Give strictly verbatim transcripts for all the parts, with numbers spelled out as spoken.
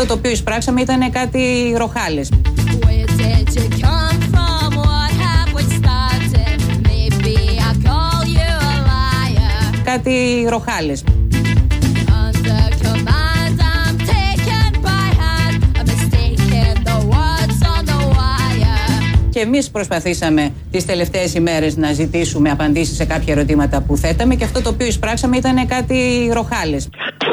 αυτό το οποίο εισπράξαμε ήταν κάτι ροχάλες. Κάτι ροχάλες. Και εμείς προσπαθήσαμε τις τελευταίες ημέρες να ζητήσουμε απαντήσεις σε κάποια ερωτήματα που θέταμε και αυτό το οποίο εισπράξαμε ήταν κάτι ροχάλες.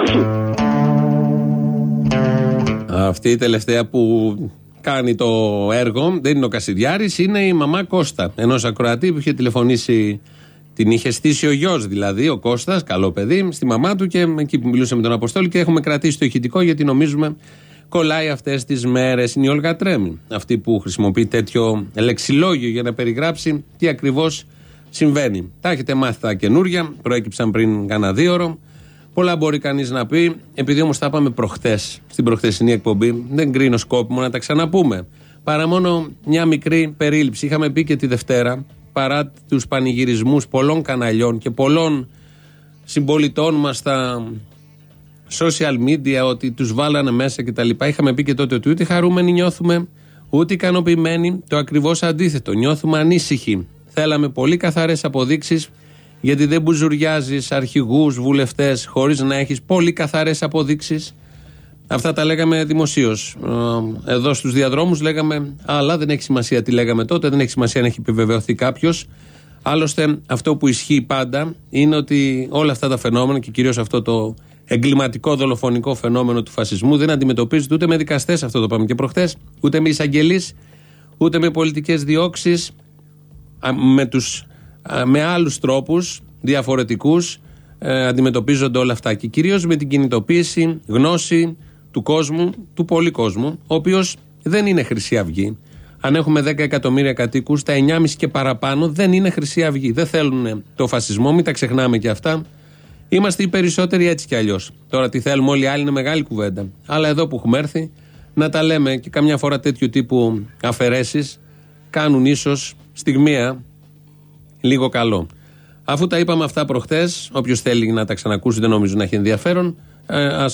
Αυτή η τελευταία που κάνει το έργο δεν είναι ο Κασιδιάρης, είναι η μαμά Κώστα, ενός ακροατή που είχε τηλεφωνήσει, την είχε στήσει ο γιος δηλαδή, ο Κώστας, καλό παιδί, στη μαμά του και εκεί που μιλούσε με τον Αποστόλη και έχουμε κρατήσει το ηχητικό γιατί νομίζουμε κολλάει αυτές τις μέρες. Είναι η Όλγα Τρέμι, αυτή που χρησιμοποιεί τέτοιο λεξιλόγιο για να περιγράψει τι ακριβώς συμβαίνει. Τα έχετε μάθει τα καινούρια, προέκυψαν πριν κάνα δύο ώρο. Πολλά μπορεί κανείς να πει, επειδή όμως τα είπαμε προχτές, στην προχτεσινή εκπομπή, δεν κρίνω σκόπιμο να τα ξαναπούμε. Παρά μόνο μια μικρή περίληψη. Είχαμε πει και τη Δευτέρα, παρά τους πανηγυρισμούς πολλών καναλιών και πολλών συμπολιτών μας στα social media ότι τους βάλανε μέσα κτλ. Είχαμε πει και τότε ότι ούτε χαρούμενοι νιώθουμε, ούτε ικανοποιημένοι. Το ακριβώς αντίθετο. Νιώθουμε ανήσυχοι. Θέλαμε πολύ καθαρές αποδείξεις, γιατί δεν μπουζουριάζεις αρχηγούς, βουλευτές, χωρίς να έχεις πολύ καθαρές αποδείξεις. Αυτά τα λέγαμε δημοσίως. Εδώ στους διαδρόμους λέγαμε, αλλά δεν έχει σημασία τι λέγαμε τότε, δεν έχει σημασία αν έχει επιβεβαιωθεί κάποιος. Άλλωστε, αυτό που ισχύει πάντα είναι ότι όλα αυτά τα φαινόμενα και κυρίως αυτό το εγκληματικό δολοφονικό φαινόμενο του φασισμού δεν αντιμετωπίζεται ούτε με δικαστές, αυτό το είπαμε και προχτές, ούτε με εισαγγελείς, ούτε με πολιτικές διώξεις, με, τους, με άλλους τρόπους διαφορετικούς ε, αντιμετωπίζονται όλα αυτά και κυρίως με την κινητοποίηση, γνώση του κόσμου, του πολυ κόσμου, ο οποίος δεν είναι Χρυσή Αυγή. Αν έχουμε δέκα εκατομμύρια κατοίκους, τα εννιά κόμμα πέντε και παραπάνω δεν είναι Χρυσή Αυγή. Δεν θέλουν το φασισμό, μην τα ξεχνάμε και αυτά. Είμαστε οι περισσότεροι έτσι κι αλλιώς. Τώρα τι θέλουμε όλοι οι άλλοι είναι μεγάλη κουβέντα. Αλλά εδώ που έχουμε έρθει να τα λέμε και καμιά φορά τέτοιου τύπου αφαιρέσεις κάνουν ίσως στιγμία λίγο καλό. Αφού τα είπαμε αυτά προχτές, όποιος θέλει να τα ξανακούσει δεν νομίζω να έχει ενδιαφέρον, ε, ας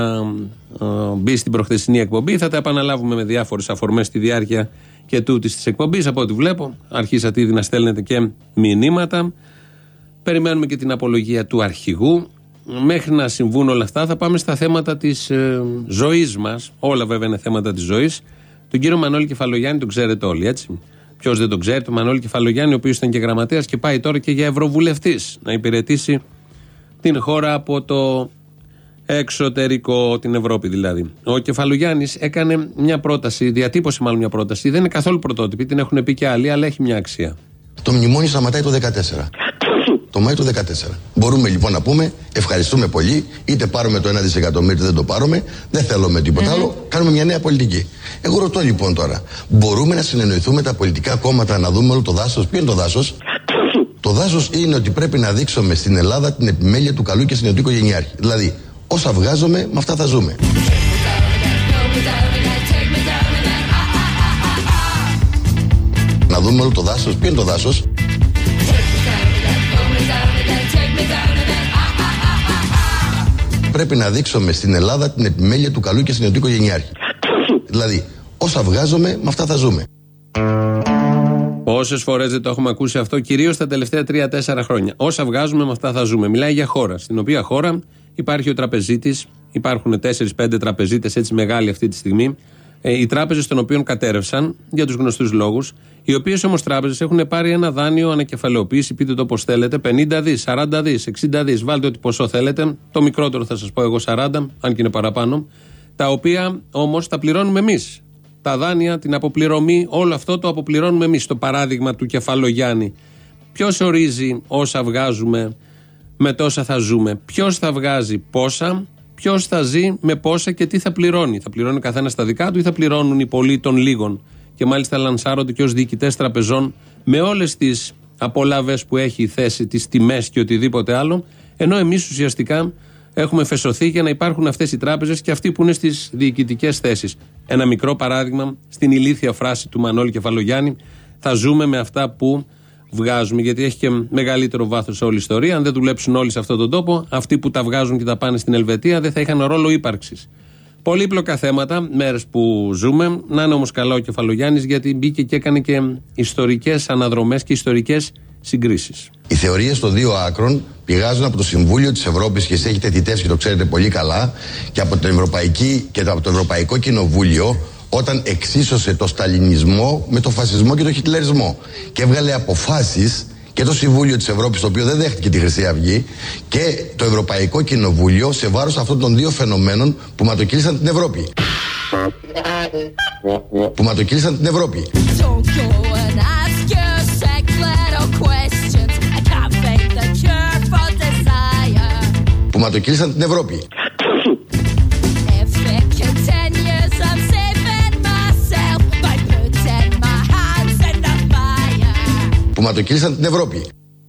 ξαναμπεί ε, στην προχθεσινή εκπομπή. Θα τα επαναλάβουμε με διάφορες αφορμές στη διάρκεια και τούτης της εκπομπής. Από ό,τι βλέπω, αρχίσατε ήδη να στέλνετε και μηνύματα. Περιμένουμε και την απολογία του αρχηγού. Μέχρι να συμβούν όλα αυτά, θα πάμε στα θέματα της ε, ζωής μας. Όλα βέβαια είναι θέματα της ζωής. Τον κύριο Μανώλη Κεφαλογιάννη τον ξέρετε όλοι, έτσι. Ποιος δεν τον ξέρει, τον Μανώλη Κεφαλογιάννη, ο οποίος ήταν και γραμματέας και πάει τώρα και για ευρωβουλευτής να υπηρετήσει την χώρα από το εξωτερικό, την Ευρώπη δηλαδή. Ο Κεφαλογιάννης έκανε μια πρόταση, διατύπωσε μάλλον μια πρόταση, δεν είναι καθόλου πρωτότυπη, την έχουν πει και άλλοι, αλλά έχει μια αξία. Το μνημόνιο σταματάει το δεκατέσσερα. Το Μάιο του δεκατέσσερα. Μπορούμε λοιπόν να πούμε ευχαριστούμε πολύ, είτε πάρουμε το ένα δισεκατομμύριο είτε δεν το πάρουμε, δεν θέλουμε τίποτα mm-hmm. άλλο, κάνουμε μια νέα πολιτική. Εγώ ρωτώ λοιπόν τώρα, μπορούμε να συνεννοηθούμε τα πολιτικά κόμματα να δούμε όλο το δάσος? Ποιο είναι το δάσος? Το δάσος είναι ότι πρέπει να δείξουμε στην Ελλάδα την επιμέλεια του καλού και συνετού οικογενειάρχη. Δηλαδή, όσα βγάζουμε, με αυτά θα ζούμε. Να δούμε όλο το δάσος. Ποιο είναι το δάσος? Πρέπει να δείξουμε στην Ελλάδα την επιμέλεια του καλού και συνετού οικογενειάρχη. Δηλαδή, όσα βγάζουμε, με αυτά θα ζούμε. Πόσες φορές δεν το έχουμε ακούσει αυτό, κυρίως τα τελευταία τρία τέσσερα χρόνια. Όσα βγάζουμε, με αυτά θα ζούμε. Μιλάει για χώρα. Στην οποία χώρα υπάρχει ο τραπεζίτης, υπάρχουν τέσσερις πέντε τραπεζίτες έτσι μεγάλοι αυτή τη στιγμή. Ε, οι τράπεζες των οποίων κατέρευσαν για τους γνωστούς λόγους. Οι οποίες όμως τράπεζες έχουν πάρει ένα δάνειο ανακεφαλαιοποίηση, πείτε το πώς θέλετε, πενήντα δις, σαράντα δις, εξήντα δις. Βάλτε ό,τι ποσό θέλετε. Το μικρότερο θα σας πω εγώ σαράντα, αν και είναι παραπάνω. Τα οποία όμως τα πληρώνουμε εμείς. Τα δάνεια, την αποπληρωμή, όλο αυτό το αποπληρώνουμε εμείς. Το παράδειγμα του Κεφαλογιάννη. Ποιος ορίζει όσα βγάζουμε, με τόσα θα ζούμε? Ποιος θα βγάζει πόσα? Ποιος θα ζει με πόσα και τι θα πληρώνει? Θα πληρώνει ο καθένας τα δικά του ή θα πληρώνουν οι πολλοί των λίγων? Και μάλιστα λανσάρονται και ως διοικητές τραπεζών με όλες τις απολαύες που έχει η θέση, τις τιμές και οτιδήποτε άλλο, ενώ εμείς ουσιαστικά έχουμε φεσωθεί για να υπάρχουν αυτές οι τράπεζες και αυτοί που είναι στις διοικητικές θέσεις. Ένα μικρό παράδειγμα στην ηλίθια φράση του Μανώλη Κεφαλογιάννη: θα ζούμε με αυτά που βγάζουμε, γιατί έχει και μεγαλύτερο βάθος όλη η ιστορία. Αν δεν δουλέψουν όλοι σε αυτόν τον τόπο, αυτοί που τα βγάζουν και τα πάνε στην Ελβετία δεν θα είχαν ρόλο ύπαρξης. Πολύπλοκα θέματα, μέρες που ζούμε. Να είναι όμως καλά ο Κεφαλογιάννης, γιατί μπήκε και έκανε και ιστορικές αναδρομές και ιστορικές συγκρίσεις. Οι θεωρίες των δύο άκρων πηγάζουν από το Συμβούλιο της Ευρώπης, και εσείς έχετε θητεύσει και το ξέρετε πολύ καλά, και από, την Ευρωπαϊκή, και από το Ευρωπαϊκό Κοινοβούλιο, όταν εξίσωσε το σταλινισμό με το φασισμό και το χιτλερισμό. Και έβγαλε αποφάσεις και το Συμβούλιο της Ευρώπης, το οποίο δεν δέχτηκε τη Χρυσή Αυγή, και το Ευρωπαϊκό Κοινοβούλιο σε βάρος αυτών των δύο φαινομένων που ματοκύλησαν την Ευρώπη. Που ματοκύλησαν την Ευρώπη. Που ματοκύλησαν την Ευρώπη. Που ματοκύλησαν την Ευρώπη.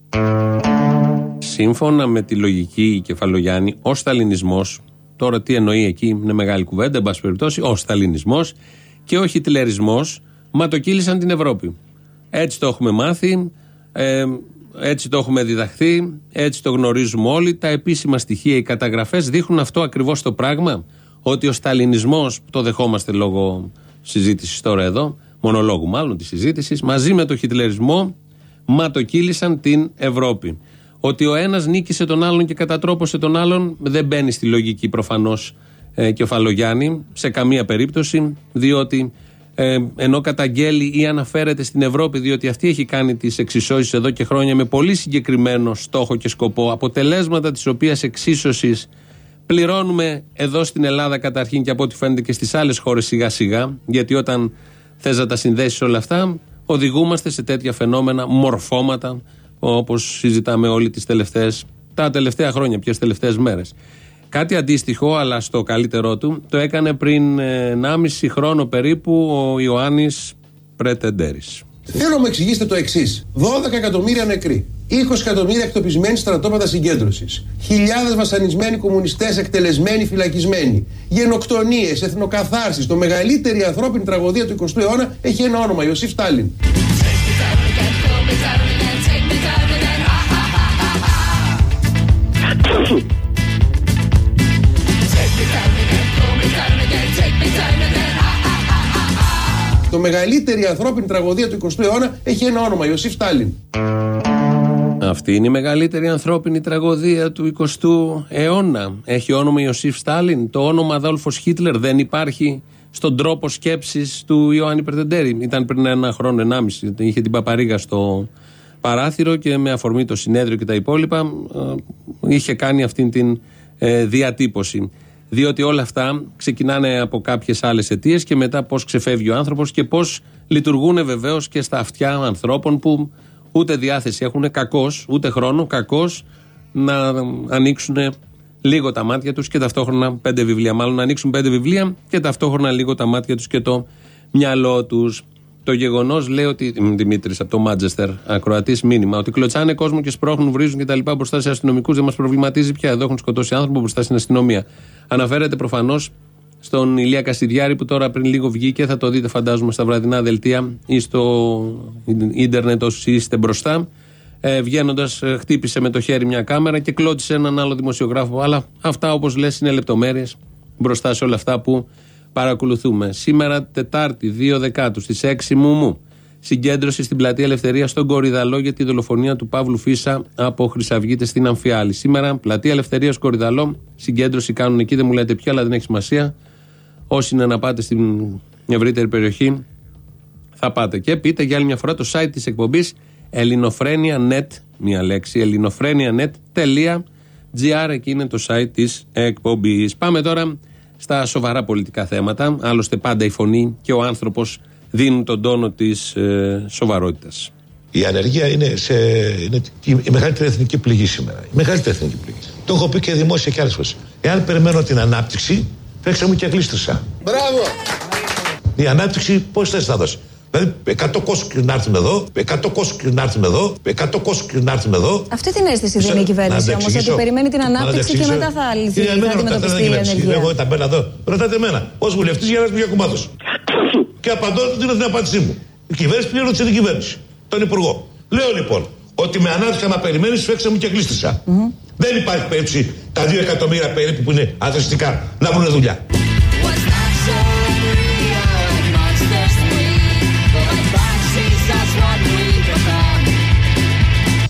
Σύμφωνα με τη λογική Κεφαλογιάννη, ο σταλινισμός, τώρα τι εννοεί εκεί, είναι μεγάλη κουβέντα, εν πάση περιπτώσει, ο σταλινισμός και ο χιτλερισμός ματοκύλησαν την Ευρώπη. Έτσι το έχουμε μάθει, ε, έτσι το έχουμε διδαχθεί, έτσι το γνωρίζουμε όλοι. Τα επίσημα στοιχεία, οι καταγραφές δείχνουν αυτό ακριβώς το πράγμα, ότι ο σταλινισμός, το δεχόμαστε λόγω συζήτησης τώρα εδώ, μονολόγου μάλλον της συζήτησης, μαζί με το χιτλερισμό ματοκύλησαν την Ευρώπη. Ότι ο ένας νίκησε τον άλλον και κατατρόπωσε τον άλλον δεν μπαίνει στη λογική προφανώς ε, Κεφαλογιάννη σε καμία περίπτωση, διότι ε, ενώ καταγγέλει ή αναφέρεται στην Ευρώπη, διότι αυτή έχει κάνει τις εξισώσεις εδώ και χρόνια με πολύ συγκεκριμένο στόχο και σκοπό, αποτελέσματα της οποίας εξίσωσης πληρώνουμε εδώ στην Ελλάδα καταρχήν, και από ό,τι φαίνεται και στις άλλες χώρες σιγά σιγά, γιατί όταν θες να τα συνδέσεις όλα αυτά, οδηγούμαστε σε τέτοια φαινόμενα, μορφώματα, όπως συζητάμε όλοι τις τελευταίες, τα τελευταία χρόνια, ποιες τελευταίες μέρες. Κάτι αντίστοιχο, αλλά στο καλύτερό του, το έκανε πριν ενάμιση χρόνο περίπου ο Ιωάννης Πρετεντέρης. Θέλω να μου εξηγήσετε το εξής. δώδεκα εκατομμύρια νεκροί, είκοσι εκατομμύρια εκτοπισμένοι στρατόπεδα συγκέντρωσης, χιλιάδες βασανισμένοι κομμουνιστές εκτελεσμένοι, φυλακισμένοι, γενοκτονίες, εθνοκαθάρσεις. Το μεγαλύτερη ανθρώπινη τραγωδία του εικοστού αιώνα έχει ένα όνομα, Ιωσήφ Στάλιν. Το μεγαλύτερη ανθρώπινη τραγωδία του εικοστού αιώνα έχει ένα όνομα, Ιωσήφ Στάλιν. Αυτή είναι η μεγαλύτερη ανθρώπινη τραγωδία του εικοστού αιώνα. Έχει όνομα Ιωσήφ Στάλιν. Το όνομα Αδόλφος Χίτλερ δεν υπάρχει στον τρόπο σκέψης του Ιωάννη Πρετεντέρη. Ήταν πριν ένα χρόνο, ενάμιση. Είχε την παπαρίγα στο παράθυρο και με αφορμή το συνέδριο και τα υπόλοιπα είχε κάνει αυτήν την ε, διατύπωση. Διότι όλα αυτά ξεκινάνε από κάποιες άλλες αιτίες και μετά πώς ξεφεύγει ο άνθρωπος και πώς λειτουργούν βεβαίως και στα αυτιά ανθρώπων που ούτε διάθεση έχουν, κακώς, ούτε χρόνο, κακώς να ανοίξουν λίγο τα μάτια τους και ταυτόχρονα πέντε βιβλία. Μάλλον να ανοίξουν πέντε βιβλία και ταυτόχρονα λίγο τα μάτια τους και το μυαλό τους. Το γεγονός, λέει ότι. Δημήτρης από το Μάντσεστερ, ακροατής μήνυμα, ότι κλωτσάνε κόσμο και σπρώχνουν, βρίζουν κτλ. Μπροστά σε αστυνομικούς δεν μας προβληματίζει πια. Εδώ έχουν σκοτώσει άνθρωπο μπροστά στην αστυνομία. Αναφέρεται προφανώς στον Ηλία Κασιδιάρη που τώρα πριν λίγο βγήκε. Θα το δείτε, φαντάζομαι, στα βραδινά δελτία ή στο ίντερνετ όσοι είστε μπροστά. Ε, Βγαίνοντας, χτύπησε με το χέρι μια κάμερα και κλώτησε έναν άλλο δημοσιογράφο. Αλλά αυτά, όπως λες, είναι λεπτομέρειες μπροστά σε όλα αυτά που παρακολουθούμε. Σήμερα, Τετάρτη, δύο Δεκάτου, στις έξι Μουμού, συγκέντρωση στην Πλατεία Ελευθερίας στον Κορυδαλό για τη δολοφονία του Παύλου Φίσα από Χρυσαυγίτες στην Αμφιάλη. Σήμερα, Πλατεία Ελευθερίας, Κορυδαλό, συγκέντρωση κάνουν εκεί, δεν μου λέτε ποια, αλλά δεν έχει σημασία. Όσοι είναι να πάτε στην ευρύτερη περιοχή, θα πάτε. Και πείτε για άλλη μια φορά το site της εκπομπής ελληνοφρένια.net, μια λέξη, ελληνοφρένια.net.gr, εκεί είναι το site της εκπομπής. Πάμε τώρα στα σοβαρά πολιτικά θέματα. Άλλωστε πάντα η φωνή και ο άνθρωπος δίνουν τον τόνο της ε, σοβαρότητας. Η ανεργία είναι, σε, είναι η μεγαλύτερη εθνική πληγή σήμερα. Η μεγαλύτερη εθνική πληγή. Το έχω πει και δημόσια και άλλες φορές. Εάν περιμένω την ανάπτυξη, φέξα μου και γλίστρισα. Μπράβο! Η ανάπτυξη πώς θες να δώσει? Δηλαδή, εκατό κόσμοι να έρθουν εδώ, εκατό κόσμοι να έρθουν εδώ, εκατό κόσμοι να έρθουν εδώ. Αυτή την αίσθηση δίνει η κυβέρνηση όμως, ότι περιμένει την ανάπτυξη και μετά θα λυθεί, θα αντιμετωπιστεί η ενεργεία. Εγώ τα μπαίνα εδώ, ρωτάτε εμένα, ως βουλευτής για να έρθει μια κουμάδος. Και απαντώ, δίνω την απάντησή μου. Η κυβέρνηση πλήρωσε την κυβέρνηση, τον υπουργό. Λέω λοιπόν, ότι με ανάπτυξη άμα περιμένεις, φέξα μου και γλίστρισα. Δεν υπάρχει περίπτωση τα δύο εκατομμύρια περίπου που είναι αθρηστικά να βρουν δουλειά.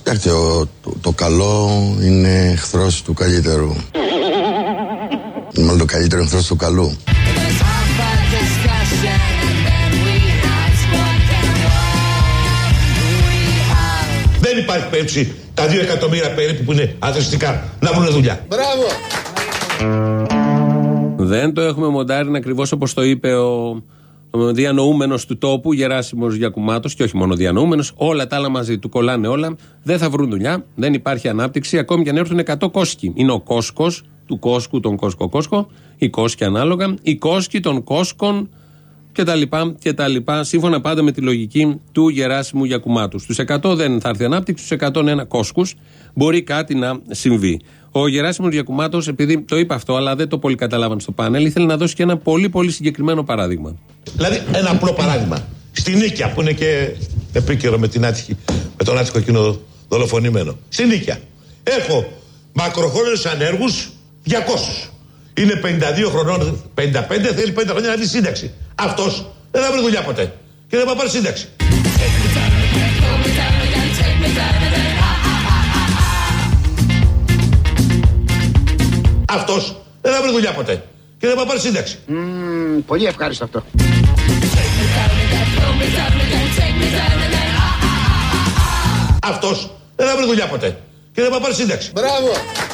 Κοιτάξτε, το, το καλό είναι εχθρός του καλύτερου. Μάλλον το καλύτερο εχθρός του καλού. Δεν υπάρχει περίπτωση τα δύο εκατομμύρια περίπου που είναι αθρηστικά να βρουν δουλειά. Μπράβο! Δεν το έχουμε μοντάρει ακριβώς όπως το είπε ο, ο διανοούμενος του τόπου, Γεράσιμος Γιακουμάτος, και όχι μόνο διανοούμενος, όλα τα άλλα μαζί του κολλάνε όλα. Δεν θα βρουν δουλειά, δεν υπάρχει ανάπτυξη, ακόμη και αν έρθουν εκατό κόσκοι. Είναι ο κόσκος του κόσκου, τον κόσκο κόσκο, οι κόσκοι ανάλογα, οι κόσκοι των κόσκων κτλ. κτλ. Σύμφωνα πάντα με τη λογική του Γεράσιμου Γιακουμάτου. Στους εκατό δεν θα έρθει ανάπτυξη, στους εκατόν ένα κόσκους μπορεί κάτι να συμβεί. Ο Γεράσιμος Γιακουμάτος, επειδή το είπε αυτό, αλλά δεν το πολύ καταλάβαν στο πάνελ, ήθελε να δώσει και ένα πολύ πολύ συγκεκριμένο παράδειγμα. Δηλαδή, ένα απλό παράδειγμα. Στη Νίκαια, που είναι και επίκαιρο με, την άτυχη, με τον άτυχο εκείνο δολοφονημένο. Στη Νίκαια. Έχω μακροχρόνιους ανέργους διακόσιους. Είναι πενήντα δύο χρονών, πενήντα πέντε, θέλει πέντε χρόνια να δει σύνταξη. Αυτός δεν θα βρει δουλειά ποτέ και δεν θα πάρει σύνταξη. Αυτός δεν θα βρει δουλειά ποτέ και δεν θα πάρει σύνταξη. Mm, πολύ ευχάριστο αυτό. Αυτός δεν θα βρει δουλειά ποτέ και δεν θα πάρει σύνταξη. Μπράβο!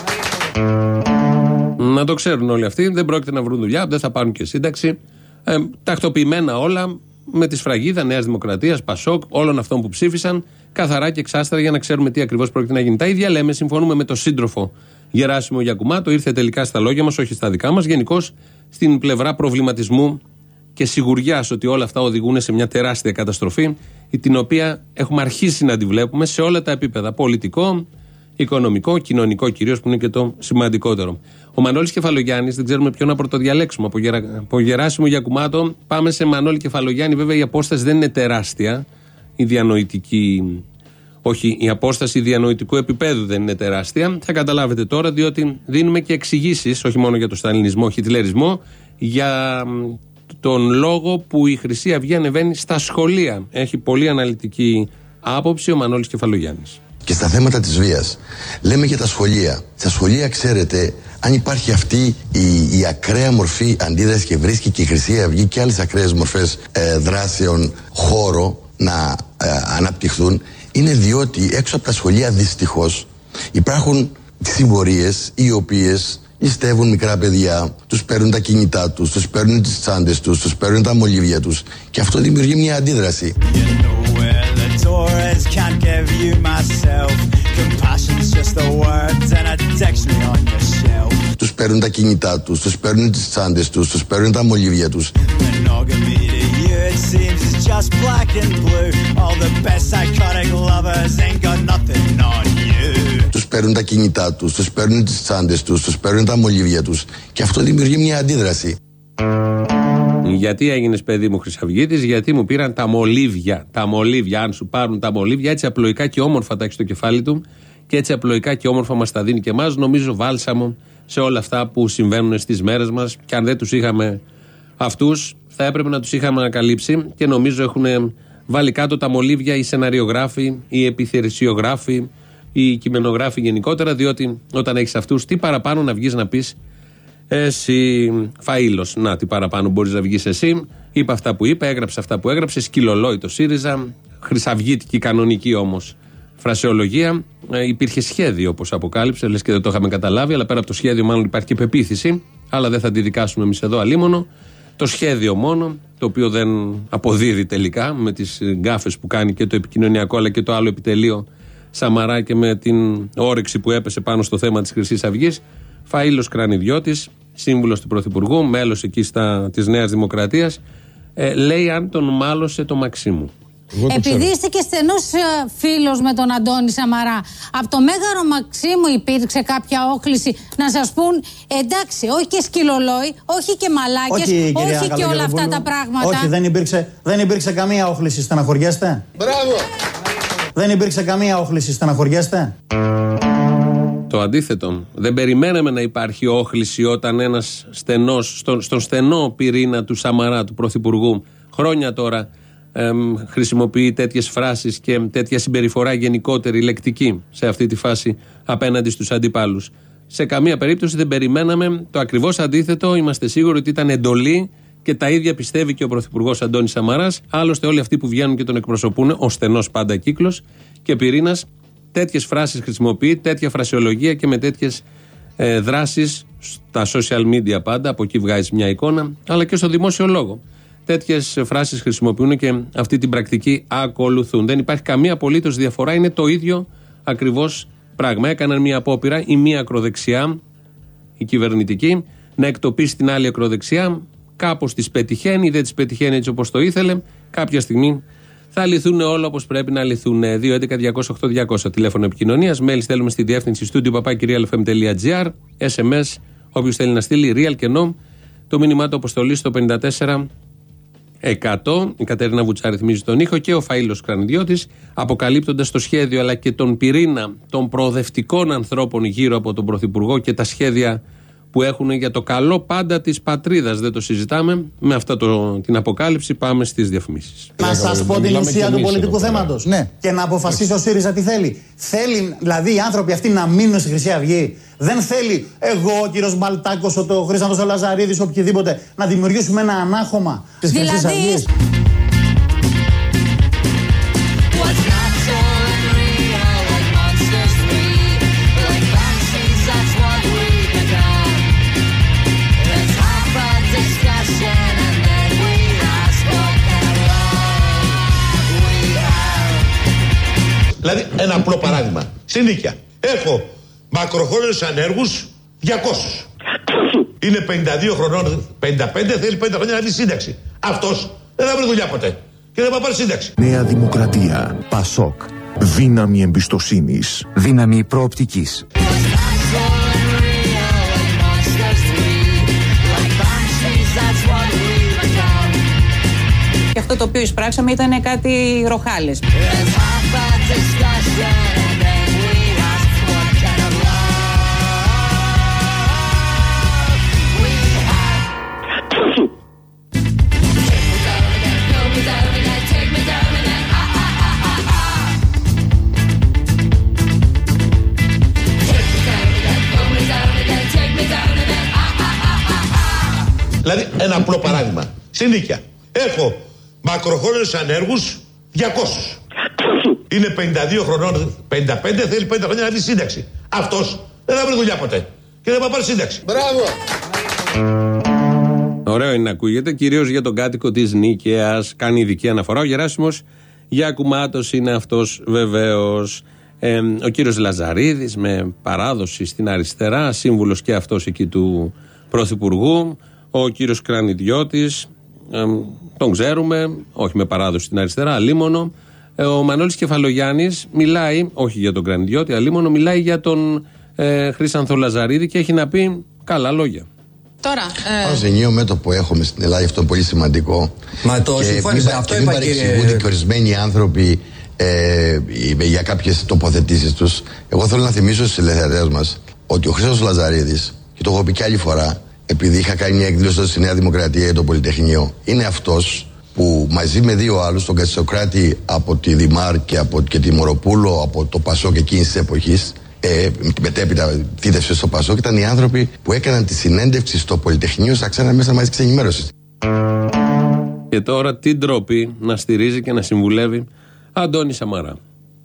Να το ξέρουν όλοι αυτοί, δεν πρόκειται να βρουν δουλειά, δεν θα πάρουν και σύνταξη. Ε, τακτοποιημένα όλα με τη σφραγίδα Νέας Δημοκρατίας, Πασόκ, όλων αυτών που ψήφισαν, καθαρά και εξάστερα για να ξέρουμε τι ακριβώς πρόκειται να γίνει. Τα ίδια λέμε, συμφωνούμε με τον σύντροφο Γεράσιμο Γιακουμάτο, ήρθε τελικά στα λόγια μας, όχι στα δικά μας, γενικώς στην πλευρά προβληματισμού και σιγουριάς ότι όλα αυτά οδηγούν σε μια τεράστια καταστροφή, την οποία έχουμε αρχίσει να τη βλέπουμε σε όλα τα επίπεδα. Πολιτικό, οικονομικό, κοινωνικό κυρίως, που είναι και το σημαντικότερο. Ο Μανώλης Κεφαλογιάννης, δεν ξέρουμε ποιον να πρωτοδιαλέξουμε. Από, Γερα... από Γεράσιμο Γιακουμάτο πάμε σε Μανώλη Κεφαλογιάννη. Βέβαια η απόσταση δεν είναι τεράστια. Η διανοητική. Όχι, η απόσταση διανοητικού επίπεδου δεν είναι τεράστια. Θα καταλάβετε τώρα, διότι δίνουμε και εξηγήσεις, όχι μόνο για τον σταλινισμό, χιτλερισμό, για τον λόγο που η Χρυσή Αυγή ανεβαίνει στα σχολεία. Έχει πολύ αναλυτική άποψη ο Μανώλης Κεφαλογιάννης. Και στα θέματα της βίας, λέμε για τα σχολεία. Στα σχολεία, ξέρετε, αν υπάρχει αυτή η, η ακραία μορφή αντίδραση και βρίσκει και η Χρυσή Αυγή και άλλες ακραίες μορφές ε, δράσεων χώρο να ε, αναπτυχθούν, είναι διότι έξω από τα σχολεία δυστυχώς υπάρχουν συμπορίες οι οποίες ληστεύουν μικρά παιδιά, τους παίρνουν τα κινητά τους, τους παίρνουν τις τσάντες τους, τους παίρνουν τα μολύβια τους και αυτό δημιουργεί μια αντίδραση. Τους παίρνουν τα κινητά τους, τους παίρνουν τις τσάντες τους, τους παίρνουν τα μολύβια τους. Τους παίρνουν τα κινητά τους, τους παίρνουν τις τσάντες τους, τους παίρνουν τα μολύβια τους και αυτό δημιουργεί μια αντίδραση. Γιατί έγινες παιδί μου Χρυσαυγίτης? Γιατί μου πήραν τα μολύβια. Τα μολύβια, αν σου πάρουν τα μολύβια, έτσι απλοϊκά και όμορφα τα έχει στο κεφάλι του και έτσι απλοϊκά και όμορφα μας τα δίνει και εμάς. Νομίζω βάλσαμο σε όλα αυτά που συμβαίνουν στις μέρες μας. Και αν δεν τους είχαμε αυτούς, θα έπρεπε να τους είχαμε ανακαλύψει. Και νομίζω έχουν βάλει κάτω τα μολύβια οι σεναριογράφοι, οι επιθερισιογράφοι, οι κειμενογράφοι γενικότερα. Διότι όταν έχεις αυτούς, τι παραπάνω να βγεις να πεις εσύ, Φαΐλος? Να, τι παραπάνω μπορείς να βγεις εσύ? Είπε αυτά που είπε, έγραψε αυτά που έγραψε. Σκυλολόι το ΣΥΡΙΖΑ, χρυσαυγίτικη κανονική όμως φρασεολογία. Ε, υπήρχε σχέδιο, όπως αποκάλυψε, λες και δεν το είχαμε καταλάβει, αλλά πέρα από το σχέδιο, μάλλον υπάρχει και πεποίθηση. Αλλά δεν θα τη δικάσουμε εμείς εδώ αλίμονο. Το σχέδιο μόνο, το οποίο δεν αποδίδει τελικά με τις γκάφες που κάνει και το επικοινωνιακό αλλά και το άλλο επιτελείο Σαμαρά και με την όρεξη που έπεσε πάνω στο θέμα της Χρυσής Αυγής. Φαΐλος Κρανιδιώτης, σύμβουλος του Πρωθυπουργού, μέλος εκεί στα, της Νέας Δημοκρατίας, ε, λέει αν τον μάλωσε το Μαξίμου. Επειδή είστε και στενός φίλος με τον Αντώνη Σαμαρά, από το Μέγαρο Μαξίμου υπήρξε κάποια όχληση να σας πούν εντάξει, όχι και σκυλολόι, όχι και μαλάκες, όχι, όχι και όλα αυτά τα πράγματα? Όχι, δεν υπήρξε, δεν υπήρξε καμία όχληση, στεναχωριέστε? Μπράβο! Δεν υπήρξε καμία όχληση, στεναχωριέστε? Το αντίθετο. Δεν περιμέναμε να υπάρχει όχληση όταν ένας στενός, στον, στον στενό πυρήνα του Σαμαρά, του Πρωθυπουργού, χρόνια τώρα, ε, χρησιμοποιεί τέτοιες φράσεις και τέτοια συμπεριφορά γενικότερη λεκτική σε αυτή τη φάση απέναντι στους αντιπάλους. Σε καμία περίπτωση δεν περιμέναμε το ακριβώς αντίθετο. Είμαστε σίγουροι ότι ήταν εντολή και τα ίδια πιστεύει και ο Πρωθυπουργός Αντώνης Σαμαράς. Άλλωστε, όλοι αυτοί που βγαίνουν και τον εκπροσωπούν, ο στενός πάντα κύκλος και πυρήνας, τέτοιες φράσεις χρησιμοποιεί, τέτοια φρασιολογία και με τέτοιες ε, δράσεις στα social media πάντα. Από εκεί βγάζει μια εικόνα, αλλά και στο δημόσιο λόγο. Τέτοιες φράσεις χρησιμοποιούν και αυτή την πρακτική ακολουθούν. Δεν υπάρχει καμία απολύτως διαφορά, είναι το ίδιο ακριβώς πράγμα. Έκαναν μια απόπειρα η μία ακροδεξιά, η κυβερνητική, να εκτοπίσει την άλλη ακροδεξιά. Κάπως τις πετυχαίνει, δεν τις πετυχαίνει έτσι όπως το ήθελε. Κάποια στιγμή θα λυθούν όλα όπως πρέπει να λυθούν. δύο έντεκα διακόσια οκτώ διακόσια τηλέφωνο επικοινωνίας. Mail στέλνουμε στη διεύθυνση studio παπάκι real f m τελεία g r. ες εμ ες, όποιος θέλει να στείλει real και no. Το μήνυμά του αποστολή στο πενήντα τέσσερα εκατό. Η Κατερίνα Βουτσά ρυθμίζει τον ήχο και ο Φαΐλος Κρανιδιώτης, αποκαλύπτοντας το σχέδιο αλλά και τον πυρήνα των προοδευτικών ανθρώπων γύρω από τον Πρωθυπουργό και τα σχέδια που έχουν για το καλό πάντα της πατρίδας. Δεν το συζητάμε. Με αυτή την αποκάλυψη πάμε στις διαφημίσεις. Να σας πω την ουσία του πολιτικού θέματος. Ναι. Και να αποφασίσει ο ΣΥΡΙΖΑ τι θέλει. Θέλει δηλαδή οι άνθρωποι αυτοί να μείνουν στη Χρυσή Αυγή. Δεν θέλει εγώ, ο κύριος Μπαλτάκος, ο Χρήστος ο Λαζαρίδης, οποιοδήποτε, να δημιουργήσουμε ένα ανάχωμα της δηλαδή... Χρυσής Αυγής. Δηλαδή, ένα απλό παράδειγμα. Στην Νίκαια έχω μακροχρόνιους ανέργους διακόσιους. Είναι πενήντα δύο χρονών, πενήντα πέντε, θέλει πέντε χρόνια να βγει σύνταξη. Αυτός δεν θα βρει δουλειά ποτέ και δεν θα πάρει σύνταξη. Νέα Δημοκρατία. Πασόκ. Δύναμη εμπιστοσύνης. Δύναμη προοπτικής. Και αυτό το οποίο εισπράξαμε ήταν κάτι ροχάλες. Δηλαδή, ένα απλό παράδειγμα. Στην Νίκαια έχω μακροχρόνιους ανέργους διακόσιους. Είναι πενήντα δύο χρονών, πενήντα πέντε, θέλει πέντε χρόνια να βγει σύνταξη. Αυτός δεν θα βρει δουλειά ποτέ και δεν θα πάρει σύνταξη. Μπράβο! Ωραίο είναι να ακούγεται, κυρίως για τον κάτοικο της Νίκαιας. Κάνει ειδική αναφορά. Ο Γεράσιμος Γιακουμάτος είναι αυτός βεβαίως. Ε, ο κύριος Λαζαρίδης με παράδοση στην αριστερά, σύμβουλος και αυτός εκεί του Πρωθυπουργού. Ο κύριος Κρανιδιώτης, ε, τον ξέρουμε, όχι με παράδοση στην αριστερά, αλίμονο. Ε, ο Μανώλης Κεφαλογιάννης μιλάει, όχι για τον Κρανιδιώτη, αλίμονο, μιλάει για τον ε, Χρήσανθο Λαζαρίδη και έχει να πει καλά λόγια. Τώρα, ε... Ως ενιαίο μέτωπο έχουμε στην Ελλάδα, αυτό είναι πολύ σημαντικό. Μα το συμφώνησε, αυτό είπα κύριε. Και μην παρεξηγούνται και ορισμένοι άνθρωποι ε, για κάποιες τοποθετήσεις τους. Εγώ θέλω να θυμίσω στους ελευθερές μας ότι ο Χρήστος Λαζαρίδης, και το έχω πει και άλλη φορά, επειδή είχα κάνει μια εκδήλωση στη Νέα Δημοκρατία για το Πολυτεχνείο, είναι αυτός που μαζί με δύο άλλους, τον Κατσοκράτη από τη Δημάρ και, από, και τη Μοροπούλο από το Πασόκ εκείνης της εποχής, ε, μετέπειτα θύτευσε στο Πασόκ, ήταν οι άνθρωποι που έκαναν τη συνέντευξη στο Πολυτεχνείο στα ξένα μέσα μαζικής ενημέρωσης. Και τώρα τι ντροπή να στηρίζει και να συμβουλεύει Αντώνη Σαμαρά.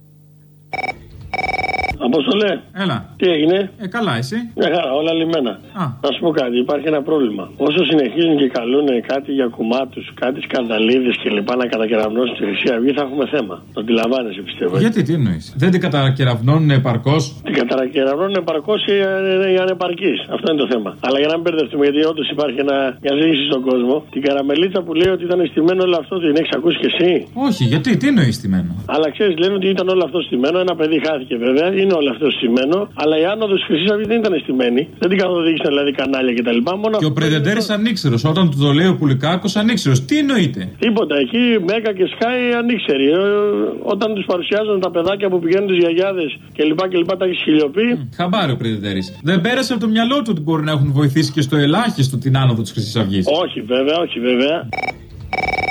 Αποστολέ. Έλα. Τι έγινε? Ε, καλά, εσύ. Μια χαρά, όλα λιμένα. Α. Να σου πω κάτι, υπάρχει ένα πρόβλημα. Όσο συνεχίζουν και καλούν κάτι για κουμάτους, κάτι σκανδαλίδες κλπ. Να κατακεραυνώσουν τη Χρυσή Αυγή, θα έχουμε θέμα. Το αντιλαμβάνεσαι, πιστεύω. Γιατί, τι εννοείς? Δεν την κατακεραυνώνουν επαρκώς? Την κατακεραυνώνουν επαρκώς οι ανεπαρκείς. Αυτό είναι το θέμα. Αλλά για να μην μπερδευτούμε, γιατί όντως υπάρχει ένα, μια ζήτηση στον κόσμο, την καραμελίτσα που λέει ότι ήταν στημένο όλο αυτό, την έχεις ακούσει κι εσύ? Όχι, γιατί, τι εννοείς στημένο? Αλλά ξέρεις, λένε ότι ήταν όλο αυτό στημένο. Ένα παιδί χάθηκε βέβαια, είναι όλο αυτό στημένο. Αλλά η άνοδος της Χρυσής Αυγής δεν ήταν στημένη. Δεν την καθοδήγησαν δηλαδή κανάλια κτλ. Μόνο και ο Πρεδεντέρης ανήξερος. Όταν του το λέει ο Πουλικάκος, ανήξερος. Τι εννοείται? Τίποτα. Εκεί Μέγκα και Σκάι ανήξεροι. Όταν τους παρουσιάζουν τα παιδάκια που πηγαίνουν τις γιαγιάδες κλπ. κλπ τα έχει χιλιοποιεί. Χαμπάρι ο Πρεδεντέρης. Δεν πέρασε από το μυαλό του ότι μπορεί να έχουν βοηθήσει και στο ελάχιστο την άνοδο της Χρυσής Αυγής. Όχι βέβαια, όχι βέβαια.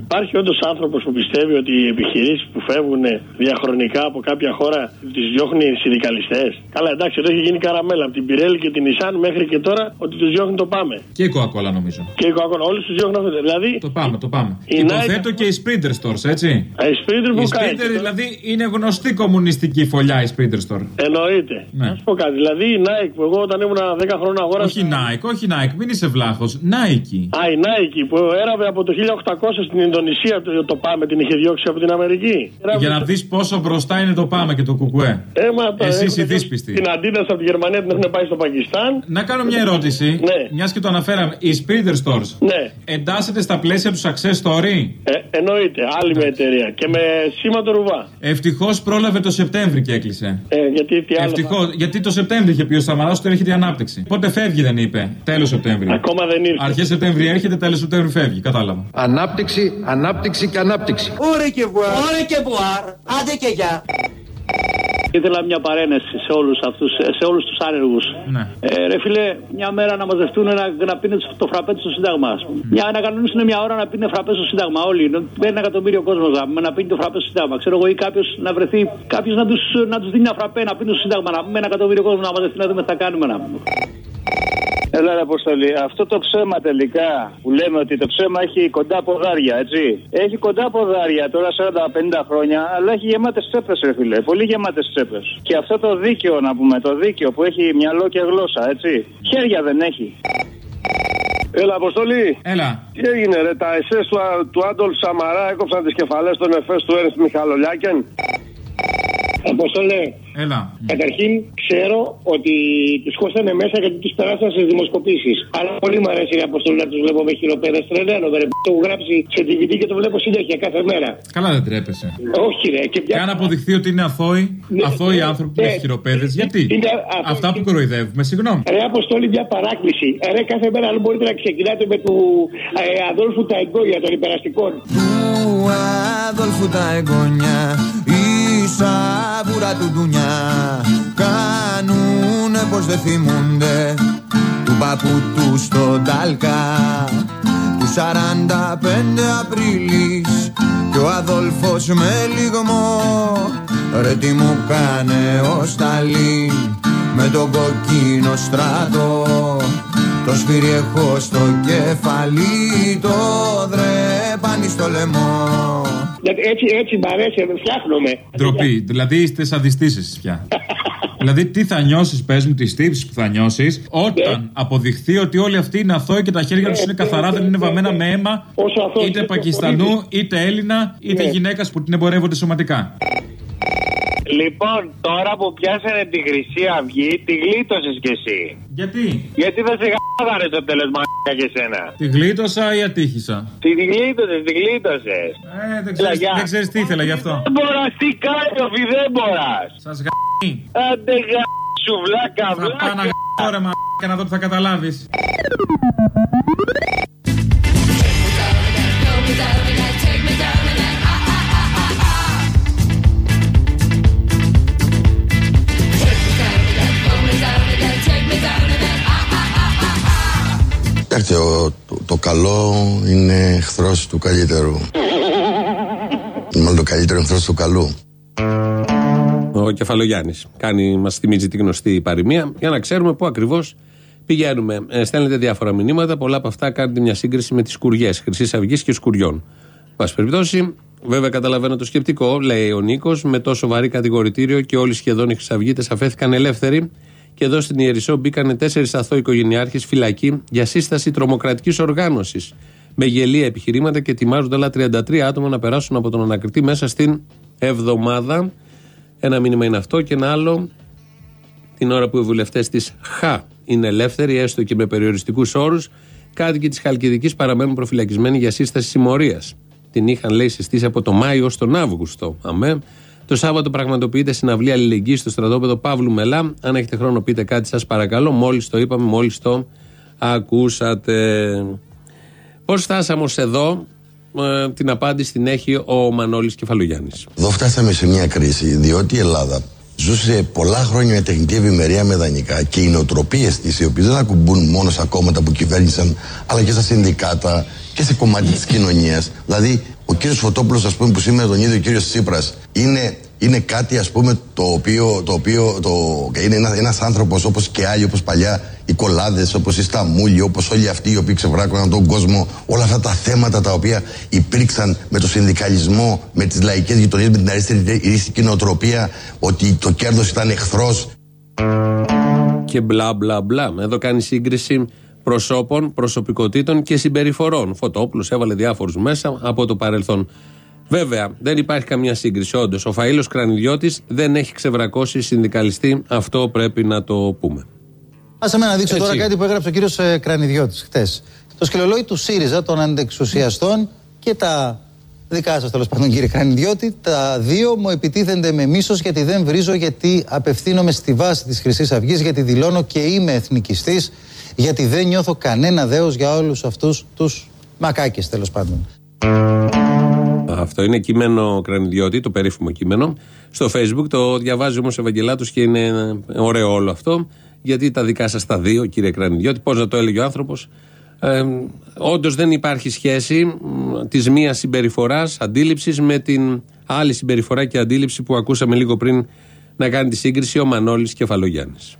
Υπάρχει όντως άνθρωπος που πιστεύει ότι οι επιχειρήσεις που φεύγουν διαχρονικά από κάποια χώρα τις διώχνουν οι συνδικαλιστές? Καλά, εντάξει, εδώ έχει γίνει καραμέλα από την Πιρέλη και την Νισάν μέχρι και τώρα ότι τους διώχνουν το Πάμε. Και η Coca-Cola νομίζω. Και η Coca-Cola, όλους τους διώχνουν αυτό. Δηλαδή. Το Πάμε, το Πάμε. Υποθέτω Nike... και οι Sprinter Stores, έτσι. Α, οι Sprinter που κάνει. Δηλαδή είναι γνωστή κομμουνιστική φωλιά η Sprinter Store. Εννοείται. Ναι. Να σου πω κάτι. Δηλαδή η Nike που εγώ όταν ήμουν δέκα χρόνια αγόρασα. Όχι Nike, όχι Nike, μην είσαι βλάχος. Nike. Α, η Nike που έραβε από το χίλια οκτακόσια στην Ινδονησία το, το Πάμε, την είχε διώξει από την Αμερική. Για να δεις πόσο μπροστά είναι το Πάμε και το Κουκουέ. Ε, εσείς οι δύσπιστοι. Την αντίδραση από τη Γερμανία την έχουν πάει στο Πακιστάν. Να κάνω μια ερώτηση. Ναι. Μιας και το αναφέραμε. Οι Sprinter Stores. Ναι. Εντάσσεται στα πλαίσια του Success Story. Ε, εννοείται. Άλλη μια εταιρεία. Και με σήμα το ρουβά. Ευτυχώς πρόλαβε το Σεπτέμβρη και έκλεισε. Ε, γιατί τι άλλο. Ευτυχώς. Γιατί το Σεπτέμβρη είχε πει ο Σαμαράς ότι έρχεται η ανάπτυξη. Πότε φεύγει δεν είπε. Τέλος Σεπτέμβρη. Ακόμα δεν ήρθε. Αρχές Σεπτέμβρη έρχεται, τέλος Σεπτέμβρη φεύγει. Κατάλαβα. Ανάπτυξη, ανάπτυξη και ανάπτυξη. Ωρε και βουάρ. Ωρε και βουάρ. Άντε και γεια. Ήθελα μια παρένεση σε όλους αυτούς, σε όλους τους άνεργους. Ναι. Ε, ρε φίλε, μια μέρα να μαζευτούν να, να πίνουν το φραπέ στο Σύνταγμα, ας πούμε. Mm. Μια, να κανονίσουν μια ώρα να πίνουν φραπέ στο Σύνταγμα. Όλοι. Ένα εκατομμύριο κόσμο να, να πίνει το φραπέ στο Σύνταγμα. Ξέρω εγώ, ή κάποιος να βρεθεί, κάποιος να τους, να τους δίνει ένα φραπέ να πίνουν στο Σύνταγμα. Να πούμε ένα εκατομμύριο κόσμο να μαζευτεί να δούμε τι θα κάνουμε. Να πούμε. Έλα ρε Αποστολή, αυτό το ψέμα τελικά που λέμε ότι το ψέμα έχει κοντά ποδάρια, έτσι. Έχει κοντά ποδάρια τώρα σαράντα πενήντα χρόνια, αλλά έχει γεμάτες τσέπες ρε φίλε, πολύ γεμάτες τσέπες. Και αυτό το δίκαιο να πούμε, το δίκαιο που έχει μυαλό και γλώσσα, έτσι. Χέρια δεν έχει. Έλα, Αποστολή. Έλα. Τι έγινε, ρε, τα εσές του, του Άντολφ Σαμαρά έκοψαν τις κεφαλές των εφές του Έρνστ Μιχαλολιάκεν. Αποστολέ. Έλα. Καταρχήν ξέρω ότι τους χώσανε μέσα γιατί τους περάσαν στις δημοσκοπήσεις. Αλλά πολύ μου αρέσει η Αποστολή να τους βλέπω με χειροπέδες. Τρελαίνομαι ρε. Το έχω γράψει σε ντι βι ντι και το βλέπω συνέχεια κάθε μέρα. Καλά δεν τρέπεσαι. Όχι ρε. Και, πια... και αν αποδειχθεί ότι είναι αθώοι, ναι, αθώοι ναι, άνθρωποι ναι, με χειροπέδες, γιατί. Είναι, α, αυτά που κοροϊδεύουμε, συγγνώμη. Ρε Αποστολή, μια παράκληση. Ρε κάθε μέρα αν μπορείτε να ξεκινάτε με του ε, Αδόλφου τα εγγόνια των υπεραστικών. Του Αδόλφου τα εγγόνια. Σαβούρα του ντουνιά κάνουνε πως δεν θυμούνται του παππού του στον Τάλκα του σαράντα πέντε Απρίλης και ο Αδόλφος με λιγμό ρε τι μου κάνε ο Σταλίν με τον κοκκίνο στράτο το σφύρι έχω στο κεφαλί το δρέπανι στο λαιμό. Έτσι, έτσι μ' αρέσει, φτιάχνομαι. Ντροπή, δηλαδή είστε σαδιστής εσείς πια. Δηλαδή τι θα νιώσεις, πες μου, τις τύψεις που θα νιώσεις όταν αποδειχθεί ότι όλοι αυτοί είναι αθώοι και τα χέρια τους είναι καθαρά, δεν είναι βαμμένα με αίμα είτε Πακιστανού, είτε Έλληνα, είτε γυναίκας που την εμπορεύονται σωματικά. Λοιπόν, τώρα που πιάσανε τη Χρυσή Αυγή, τη γλίτωσες κι εσύ. Γιατί? Γιατί δεν σε γάδαρε το τέλος μαλάκα και εσένα. Τη γλίτωσα ή ατύχησα? Τη γλίτωσες, τη γλίτωσες. Ε, δεν ξέρεις, δεν ξέρεις τι ήθελα γι' αυτό. Δεν μποράς, τι κάνει ο Φιδέμπορας. Σας γα***ει. Άντε γα***, σου βλάκα, βλάκα. Θα πάω να γα***ω ρε μαλάκα να δω τι θα καταλάβεις. Κοιτάξτε, το, το καλό είναι εχθρός του καλύτερου. Μάλλον το καλύτερο εχθρός του καλού. Ο Κεφαλογιάννης κάνει, μας θυμίζει τη γνωστή παροιμία για να ξέρουμε πού ακριβώς πηγαίνουμε. Ε, στέλνετε διάφορα μηνύματα, πολλά από αυτά κάνετε μια σύγκριση με τις σκουριές Χρυσής Αυγής και σκουριών. Πάση περιπτώσει, βέβαια καταλαβαίνω το σκεπτικό, λέει ο Νίκος, με τόσο βαρύ κατηγορητήριο και όλοι σχεδόν οι χρυσαυγίτες αφέθηκαν ελεύθεροι. Και εδώ στην Ιερισσό μπήκανε τέσσερις αθώοι οικογενειάρχες φυλακή για σύσταση τρομοκρατικής οργάνωσης. Με γελία επιχειρήματα και ετοιμάζονται άλλα τριάντα τρία άτομα να περάσουν από τον ανακριτή μέσα στην εβδομάδα. Ένα μήνυμα είναι αυτό και ένα άλλο. Την ώρα που οι βουλευτές της ΧΑ είναι ελεύθεροι, έστω και με περιοριστικούς όρους, κάτοικοι της Χαλκιδικής παραμένουν προφυλακισμένοι για σύσταση συμμορίας. Την είχαν, λέει, συστήσει από το Μάιο ως τον Αύγουστο. Αμέ. Το Σάββατο πραγματοποιείται συναυλία αλληλεγγύης στο στρατόπεδο Παύλου Μελά. Αν έχετε χρόνο, πείτε κάτι, σας παρακαλώ. Μόλις το είπαμε, μόλις το ακούσατε. Πώς φτάσαμε ως εδώ, ε, την απάντηση την έχει ο Μανώλης Κεφαλογιάννης. Εδώ φτάσαμε σε μια κρίση, διότι η Ελλάδα ζούσε πολλά χρόνια με τεχνητή ευημερία με δανεικά και οι νοοτροπίες της, οι οποίες δεν ακουμπούν μόνο στα κόμματα που κυβέρνησαν, αλλά και στα συνδικάτα και σε κομμάτι της κοινωνίας. Δηλαδή, Ο κύριος Φωτόπουλος, ας πούμε, που σήμερα τον ίδιο ο κύριος Τσίπρας, είναι, είναι κάτι, ας πούμε, το οποίο, το οποίο το, είναι ένα, ένας άνθρωπος όπως και άλλοι, όπως παλιά οι κολλάδες, όπως οι Σταμούλοι, όπως όλοι αυτοί οι οποίοι ξεβράκωναν τον κόσμο, όλα αυτά τα θέματα τα οποία υπήρξαν με το συνδικαλισμό, με τις λαϊκές γειτονίες, με την αριστερή νοοτροπία, ότι το κέρδος ήταν εχθρός. Και μπλα μπλα μπλα. Εδώ κάνει σύγκριση προσώπων, προσωπικότητων και συμπεριφορών. Φωτόπουλος έβαλε διάφορους μέσα από το παρελθόν. Βέβαια, δεν υπάρχει καμία σύγκριση. Όντως, ο Φαΐλος Κρανιδιώτης δεν έχει ξεβρακώσει συνδικαλιστή. Αυτό πρέπει να το πούμε. Άσε με να δείξω Έτσι. τώρα κάτι που έγραψε ο κύριος ε, Κρανιδιώτης χτες. Το σκυλολόι του ΣΥΡΙΖΑ, των αντεξουσιαστών και τα δικά σας, τέλος πάντων, κύριε Κρανιδιώτη, τα δύο μου επιτίθενται με μίσος γιατί δεν βρίζω, γιατί απευθύνομαι στη βάση της Χρυσής Αυγής, γιατί δηλώνω και είμαι εθνικιστής, γιατί δεν νιώθω κανένα δέος για όλους αυτούς τους μακάκες, τέλος πάντων. Αυτό είναι κείμενο Κρανιδιώτη, το περίφημο κείμενο. Στο Facebook το διαβάζει όμως ο Ευαγγελάτος και είναι ωραίο όλο αυτό, γιατί τα δικά σας τα δύο, κύριε Κρανιδιώτη, πώς να το έλεγε ο άνθρωπος. Ε, όντως δεν υπάρχει σχέση της μίας συμπεριφοράς, αντίληψης με την άλλη συμπεριφορά και αντίληψη που ακούσαμε λίγο πριν να κάνει τη σύγκριση ο Μανώλης Κεφαλογιάννης.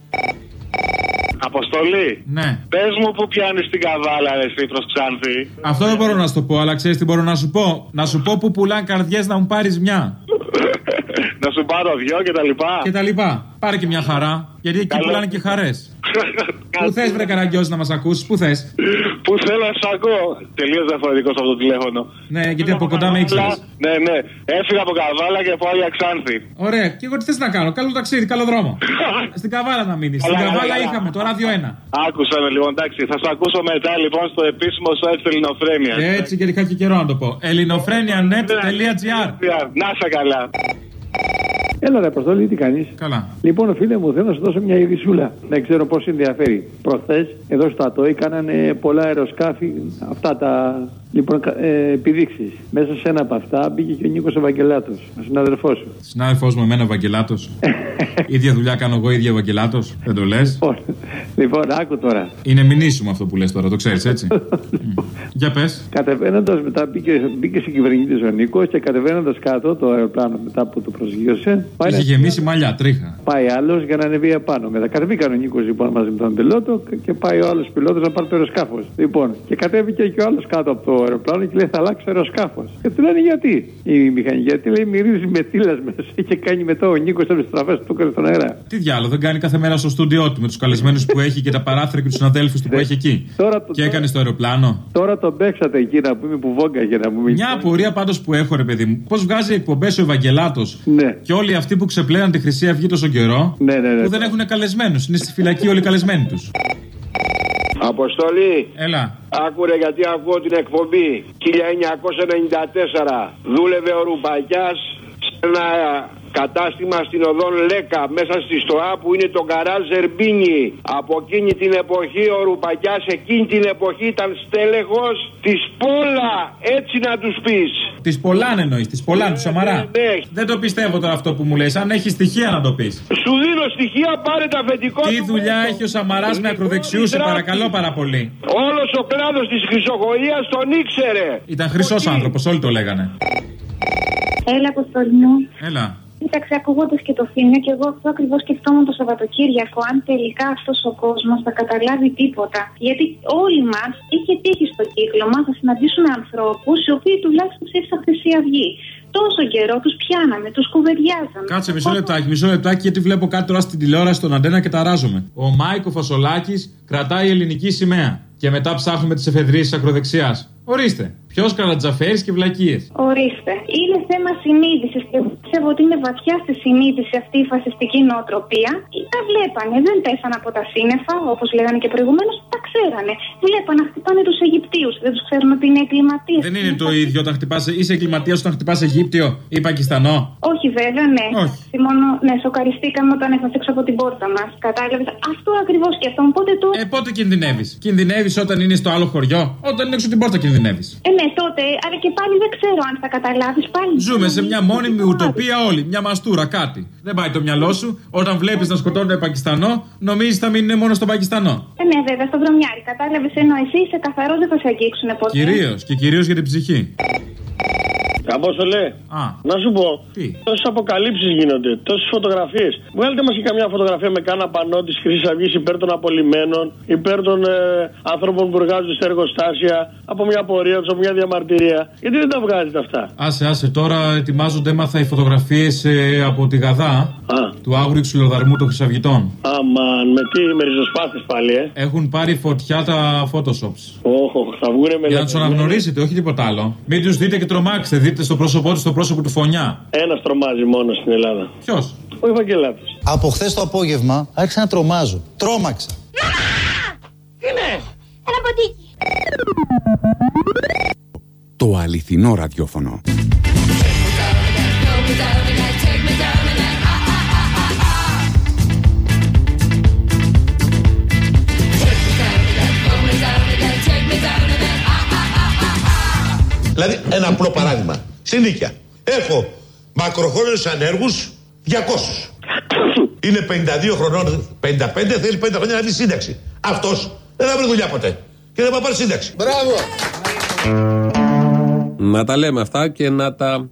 Αποστολή. Ναι. Πες μου που πιάνεις την καβάλα, ρε εσύ, προς Ξάνθη. Αυτό δεν μπορώ να σου το πω, αλλά ξέρεις τι μπορώ να σου πω. Να σου πω που πουλάνε καρδιές να μου πάρεις μια. Να σου πάρω δυο και τα λοιπά. Και τα λοιπά. Πάρε και μια χαρά. Γιατί εκεί Καλό. πουλάνε και χαρές. Πού θες, βρε Καραγκιόζη, να μας ακούσεις, πού θες? Πού θέλω να σ' ακούω. Τελείως διαφορετικό από το τηλέφωνο. Ναι, γιατί από κοντά με ήξερες. Ναι, ναι. Έφυγα από Καβάλα και πάω για Ξάνθη. Ωραία. Και εγώ τι θες να κάνω? Καλό ταξίδι, καλό δρόμο. Στην Καβάλα να μείνεις. Στην Καβάλα είχαμε το ράδιο ένα. Άκουσα με λοιπόν, εντάξει. Θα σ' ακούσω μετά λοιπόν στο επίσημο site της Ελληνοφρένειας. Έτσι, γιατί είχα και καιρό να το πω. ελληνοφρένια τελεία νετ τελεία τζι άρ. Να σε καλά. Έλα ρε Αποστόλη, τι κάνεις? Καλά. Λοιπόν, φίλε μου, θέλω να σου δώσω μια ειδησούλα. Δεν ξέρω πώς ενδιαφέρει. Προχθές, εδώ στο ΑΤΟΗ, κάνανε πολλά αεροσκάφη, αυτά τα λοιπόν, ε, επιδείξεις. Μέσα σε ένα από αυτά μπήκε και ο Νίκος Ευαγγελάτος, ο συνάδελφός σου. Συνάδελφός μου, εμένα Ευαγγελάτος. Ίδια δουλειά κάνω εγώ, ίδια Ευαγγελάτος. Δεν το λες? Λοιπόν, άκου τώρα. Είναι μηνύσιμο αυτό που λες τώρα, το ξέρεις έτσι. mm. Για πες. Κατεβαίνοντας μετά, μπήκε, μπήκε συγκυβερνήτης ο Νίκος και κατεβαίνοντας κάτω το αεροπλάνο μετά που το προσγείωσε. Είχε γεμίσει μαλλιά, τρίχα. Πάει άλλος για να ανεβεί απάνω. Μετά κατεβήκαν ο Νίκος λοιπόν μαζί με τον πιλότο και πάει ο άλλος πιλότος να πάρει το αεροσκάφος. Λοιπόν, και κατέβηκε και ο άλλος κάτω από το αεροπλάνο και λέει θα αλλάξει το αεροσκάφος. Και του λένε γιατί. Η μηχανική, γιατί λέει μυρίζει με τίλας μέσα και κάνει μετά ο Νίκος από τις τραβές που έκανε στον αέρα. Τι διάλογο, δεν κάνει κάθε μέρα στο στούντιό του με τους καλεσμένους που έχει και τα παράθυρα και τους συναδέλφους του που έχει εκεί. Τώρα το, και έκανε στο αεροπλάνο. Τώρα τον παίξατε εκεί να πούμε που βόγκαγε να πούμε. Μια απορία πάντως που έχω, ρε παιδί μου. Πώς βγάζει εκπομπές ο Ευαγγελάτος ναι. και όλοι αυτοί που ξεπλέναν τη Χρυσή Αυγή τόσο καιρό ναι, ναι, ναι. που δεν έχουν καλεσμένους. Είναι στη φυλακή όλοι οι καλεσμένοι τους. Αποστολή. Έλα. Άκουρε γιατί ακούω την εκπομπή. χίλια εννιακόσια ενενήντα τέσσερα δούλευε ο Ρουπακιάς σε ένα κατάστημα στην οδόν Λέκα μέσα στη Στοά που είναι το γκαράζ Ζερμπίνι. Από εκείνη την εποχή ο Ρουπακιάς εκείνη την εποχή ήταν στέλεχος της Πόλα. Έτσι να τους πεις. Της Πολάν εννοείς, της Πολάν ναι, του Σαμαρά. Ναι, ναι. Δεν το πιστεύω τώρα αυτό που μου λες. Αν έχει στοιχεία να το πεις. Σου δίνω στοιχεία, πάρε τα αφεντικό. Τι δουλειά το... έχει ο Σαμαράς με ακροδεξιούς, σε παρακαλώ πάρα πολύ. Όλος ο κλάδος της χρυσοκοΐας τον ήξερε. Ήταν χρυσός άνθρωπος, όλοι το λέγανε. Έλα, Αποστολή μου. Έλα. Κοίταξε, ακούγοντας και το θύμιο, και εγώ αυτό ακριβώς σκεφτόμουν το Σαββατοκύριακο. Αν τελικά αυτός ο κόσμος θα καταλάβει τίποτα. Γιατί όλοι μας είχε τύχει στο κύκλωμα θα συναντήσουμε ανθρώπους οι οποίοι τουλάχιστον ψήφισαν Χρυσή Αυγή. Τόσο καιρό τους πιάναμε, τους κουβεντιάζαμε. Κάτσε μισό λεπτάκι, μισό λεπτάκι, γιατί βλέπω κάτι τώρα στην τηλεόραση στον αντένα και ταράζομαι. Ο Μάικο Φασολάκης κρατάει ελληνική σημαία. Και μετά ψάχνουμε τις εφεδρίες της ακροδεξιάς. Ορίστε. Ποιος Καρατζαφέρης και βλακίες. Ορίστε. Είναι θέμα συνείδησης και πιστεύω ότι είναι βαθιά στη συνείδηση αυτή η φασιστική νοοτροπία. Τα βλέπανε, δεν πέσαν από τα σύννεφα, όπως λέγανε και προηγουμένως, τα ξέρανε. Βλέπαν να χτυπάνε τους Αιγυπτίους. Δεν τους ξέρουν ότι είναι εγκληματίες. Δεν είναι το ίδιο όταν χτυπάς, είσαι εγκληματίας όταν χτυπάς Αιγύπτιο ή Πακιστανό. Όχι, βέβαια, ναι. Όχι. Μόνο, ναι, σοκαριστήκαμε όταν έφτασε έξω από την πόρτα μας. Κατάλαβες. Αυτό ακριβώς σκέφτομαι. Πότε το. Ε, πότε κινδυνεύεις. Κινδυνεύεις όταν είναι στο άλλο χωριό. Όταν είναι έξω την πόρτα κινδυνεύεις. Ε, ναι, τότε, αλλά και πάλι δεν ξέρω αν θα καταλάβεις πάλι. Ζούμε σε μια μόνιμη ουτοπία όλοι. Μια μαστούρα, κάτι. Δεν πάει το μυαλό σου. Όταν βλέπεις να σκοτώνουν Πακιστανό, νομίζεις θα μείνουν μόνο στον Πακιστανό. Ε, ναι, βέβαια, στο βρωμιάρι. Κατάλαβες, ενώ εσύ είσαι καθαρός, δεν θα σε αγγίξουν ποτέ. Κυρίως και κυρίως για την ψυχή. Απόστολε, να σου πω, τόσες αποκαλύψεις γίνονται, τόσες φωτογραφίες. Βγάλτε μας και καμιά φωτογραφία με κάνα πανό της Χρυσής Αυγής υπέρ των απολυμένων, υπέρ των ε, ανθρώπων που εργάζονται στα εργοστάσια, από μια πορεία τους, από μια διαμαρτυρία. Γιατί δεν τα βγάζετε αυτά? Άσε, άσε, τώρα ετοιμάζονται, έμαθα, οι φωτογραφίες ε, από τη Γαδά, Α. του άγριου ξυλοδαρμού των Χρυσαυγητών. Αμαν, με τι, με ριζοσπάστες πάλι, ε. Έχουν πάρει φωτιά τα photoshops. Όχο, θα βγούνε με. Για να τους αναγνωρίσετε, όχι τίποτα άλλο. Μην τους δείτε και τρομάξετε, δείτε στο πρόσωπό του, στο πρόσωπο του φωνιά. Ένας τρομάζει μόνο στην Ελλάδα. Ποιος? Ο Ευαγγελάτος. Από χθες το απόγευμα άρχισα να τρομάζω. Τρόμαξα. Τι είναι? Ένα ποτίκι. Το αληθινό ραδιόφωνο. Δηλαδή, ένα απλό παράδειγμα. Στην Νίκαια έχω μακροχρόνιους ανέργους διακόσιους. Είναι πενήντα δύο χρονών, πενήντα πέντε, θέλει πέντε χρόνια να βγει σύνταξη. Αυτός δεν θα βρει δουλειά ποτέ και δεν θα πάρει σύνταξη. Μπράβο! Να τα λέμε αυτά και να τα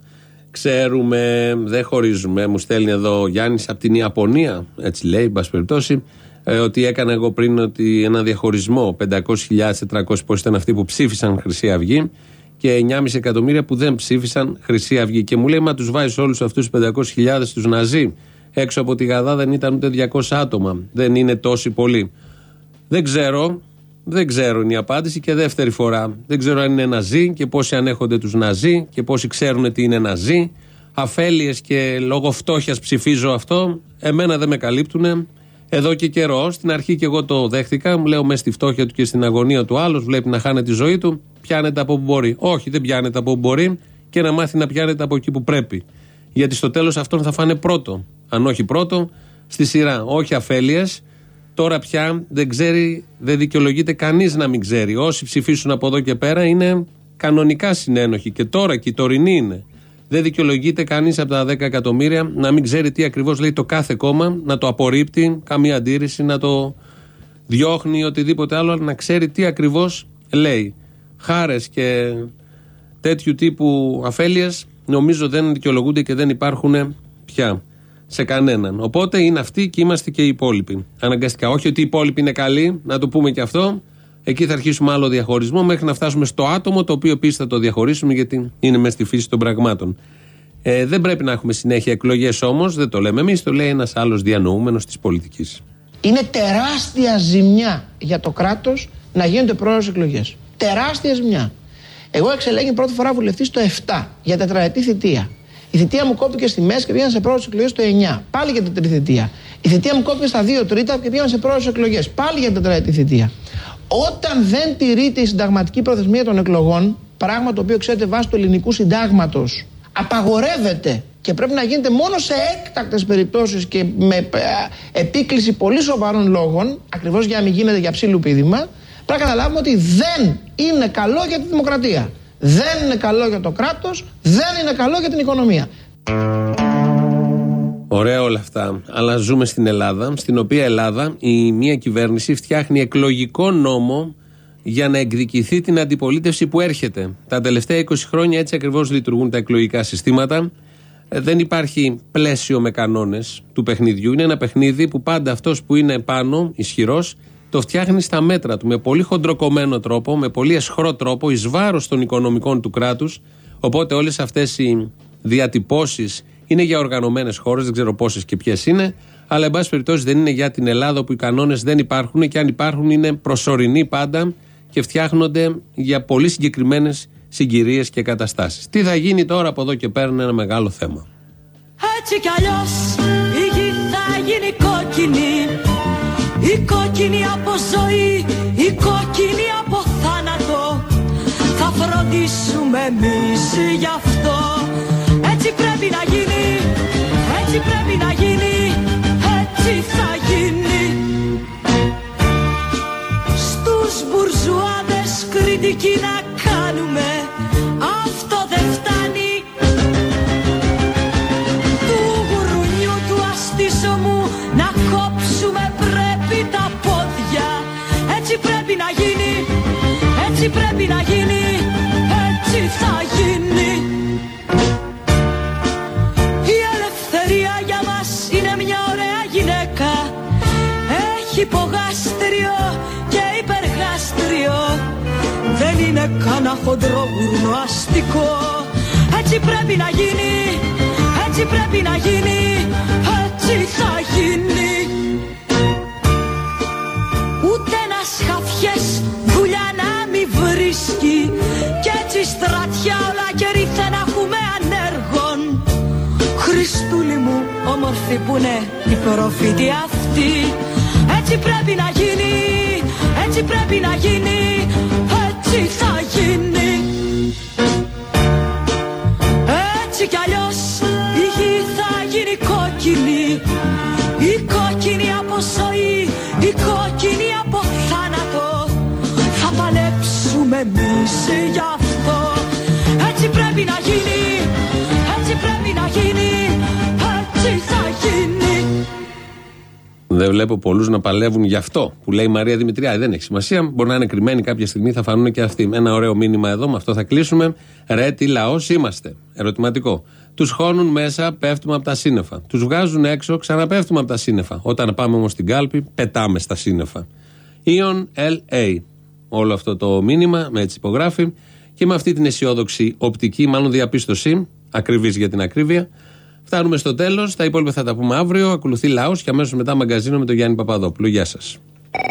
ξέρουμε. Δεν χωρίζουμε. Μου στέλνει εδώ ο Γιάννης από την Ιαπωνία, έτσι λέει, εν πάση περιπτώσει, ε, ότι έκανα εγώ πριν ότι ένα διαχωρισμό πεντακόσιες χιλιάδες τετρακόσιοι πώς ήταν αυτοί που ψήφισαν Χρυσή Αυγή και εννιά κόμμα πέντε εκατομμύρια που δεν ψήφισαν Χρυσή Αυγή. Και μου λέει, μα τους βάζεις όλους αυτούς τους πεντακόσιες χιλιάδες τους Ναζί. Έξω από τη Γαδά δεν ήταν ούτε διακόσια άτομα. Δεν είναι τόσοι πολλοί. Δεν ξέρω. Δεν ξέρω είναι η απάντηση. Και δεύτερη φορά. Δεν ξέρω αν είναι Ναζί και πόσοι ανέχονται τους Ναζί και πόσοι ξέρουν τι είναι Ναζί. Αφέλειες και λόγω φτώχειας ψηφίζω αυτό. Εμένα δεν με καλύπτουνε. Εδώ και καιρό, στην αρχή και εγώ το δέχτηκα. Μου λέω μέσα στη φτώχεια του και στην αγωνία του άλλος, βλέπει να χάνει τη ζωή του. Πιάνεται από όπου μπορεί. Όχι, δεν πιάνεται από όπου μπορεί και να μάθει να πιάνεται από εκεί που πρέπει. Γιατί στο τέλος αυτόν θα φάνε πρώτο. Αν όχι πρώτο, στη σειρά. Όχι αφέλειες. Τώρα πια δεν ξέρει, δεν δικαιολογείται κανείς να μην ξέρει. Όσοι ψηφίσουν από εδώ και πέρα είναι κανονικά συνένοχοι. Και τώρα και η τωρινή είναι. Δεν δικαιολογείται κανείς από τα δέκα εκατομμύρια να μην ξέρει τι ακριβώς λέει το κάθε κόμμα, να το απορρίπτει, καμία αντίρρηση, να το διώχνει ή οτιδήποτε άλλο, αλλά να ξέρει τι ακριβώς λέει. Χάρες και τέτοιου τύπου αφέλειες νομίζω δεν δικαιολογούνται και δεν υπάρχουν πια σε κανέναν. Οπότε είναι αυτοί και είμαστε και οι υπόλοιποι. Αναγκαστικά. Όχι ότι οι υπόλοιποι είναι καλοί, να το πούμε και αυτό. Εκεί θα αρχίσουμε άλλο διαχωρισμό μέχρι να φτάσουμε στο άτομο, το οποίο επίσης θα το διαχωρίσουμε γιατί είναι μέσα στη φύση των πραγμάτων. Ε, δεν πρέπει να έχουμε συνέχεια εκλογές όμως, δεν το λέμε εμείς, το λέει ένας άλλος διανοούμενος της πολιτικής. Είναι τεράστια ζημιά για το κράτος να γίνονται πρόορες εκλογές. Τεράστια ζημιά. Εγώ εξελέγην πρώτη φορά βουλευτής το επτά για τετραετή θητεία. Η θητεία μου κόπηκε στη μέση και πήγαν σε πρόορες εκλογές το εννιά. Πάλι για τετραετή θητεία. Η θητεία μου κόπηκε στα δύο τρίτα και πήγαν σε πρόορες εκλογές. Πάλι για τετραετή θητεία. Όταν δεν τηρείται η συνταγματική προθεσμία των εκλογών, πράγμα το οποίο ξέρετε βάσει του ελληνικού συντάγματος απαγορεύεται και πρέπει να γίνεται μόνο σε έκτακτες περιπτώσεις και με επίκληση πολύ σοβαρών λόγων, ακριβώς για να μην γίνεται για ψήλου πήδημα, πρέπει να καταλάβουμε ότι δεν είναι καλό για τη δημοκρατία. Δεν είναι καλό για το κράτος, δεν είναι καλό για την οικονομία. Ωραία όλα αυτά, αλλά ζούμε στην Ελλάδα, στην οποία Ελλάδα η μία κυβέρνηση φτιάχνει εκλογικό νόμο για να εκδικηθεί την αντιπολίτευση που έρχεται. Τα τελευταία είκοσι χρόνια έτσι ακριβώς λειτουργούν τα εκλογικά συστήματα. Ε, δεν υπάρχει πλαίσιο με κανόνες του παιχνιδιού. Είναι ένα παιχνίδι που πάντα αυτός που είναι πάνω, ισχυρός, το φτιάχνει στα μέτρα του με πολύ χοντροκομμένο τρόπο, με πολύ αισχρό τρόπο, εις βάρος των οικονομικών του κράτους. Οπότε όλες αυτές οι διατυπώσεις είναι για οργανωμένες χώρες, δεν ξέρω πόσες και ποιες είναι, αλλά εν πάση περιπτώσει δεν είναι για την Ελλάδα όπου οι κανόνες δεν υπάρχουν και αν υπάρχουν είναι προσωρινοί πάντα και φτιάχνονται για πολύ συγκεκριμένες συγκυρίες και καταστάσεις. Τι θα γίνει τώρα από εδώ και πέρα είναι ένα μεγάλο θέμα. Έτσι κι αλλιώς η γη θα γίνει κόκκινη, η κόκκινη από ζωή, η κόκκινη από θάνατο. Θα φροντίσουμε εμείς γι' αυτό. Έτσι πρέπει να γίνει, έτσι πρέπει να γίνει, έτσι θα γίνει. Στους μπουρζουάδες κριτική να κάνουμε, αυτό δεν φτάνει. Του γουρουνιού του αστήσομου να κόψουμε πρέπει τα πόδια. Έτσι πρέπει να γίνει, έτσι πρέπει να γίνει, έτσι θα γίνει. αστείο, δεν είναι κανένα χοντρό γουρνό αστικό. Έτσι πρέπει να γίνει, έτσι πρέπει να γίνει, έτσι θα γίνει. Ούτε να σχαφιές δουλειά να μη βρίσκει, κι έτσι στρατιά όλα και ρίθε να έχουμε ανέργων. Χριστούλη μου, όμορφη που είναι η προφήτη αυτή. Έτσι πρέπει να γίνει, έτσι πρέπει να γίνει, έτσι θα γίνει. Έτσι κι αλλιώς η γη θα γίνει κόκκινη, η κόκκινη από ζωή, η κόκκινη από θάνατο. Θα παλέψουμε εμείς γι' αυτό. Έτσι πρέπει να γίνει, έτσι πρέπει να γίνει, έτσι θα γίνει. Δεν βλέπω πολλούς να παλεύουν γι' αυτό που λέει η Μαρία Δημητριάδη. Δεν έχει σημασία. Μπορεί να είναι κρυμμένοι κάποια στιγμή, θα φανούν και αυτοί. Ένα ωραίο μήνυμα εδώ, με αυτό θα κλείσουμε. Ρε, τι λαός είμαστε. Ερωτηματικό. Τους χώνουν μέσα, πέφτουμε από τα σύννεφα. Τους βγάζουν έξω, ξαναπέφτουμε από τα σύννεφα. Όταν πάμε όμως στην κάλπη, πετάμε στα σύννεφα. Ιον ελ έι. Όλο αυτό το μήνυμα, με έτσι υπογράφει. Και με αυτή την αισιόδοξη οπτική, μάλλον διαπίστωση, ακριβής για την ακρίβεια. Φτάνουμε στο τέλος. Τα υπόλοιπα θα τα πούμε αύριο. Ακολουθεί λαός και αμέσως μετά μαγκαζίνο με τον Γιάννη Παπαδόπουλο. Γεια σας.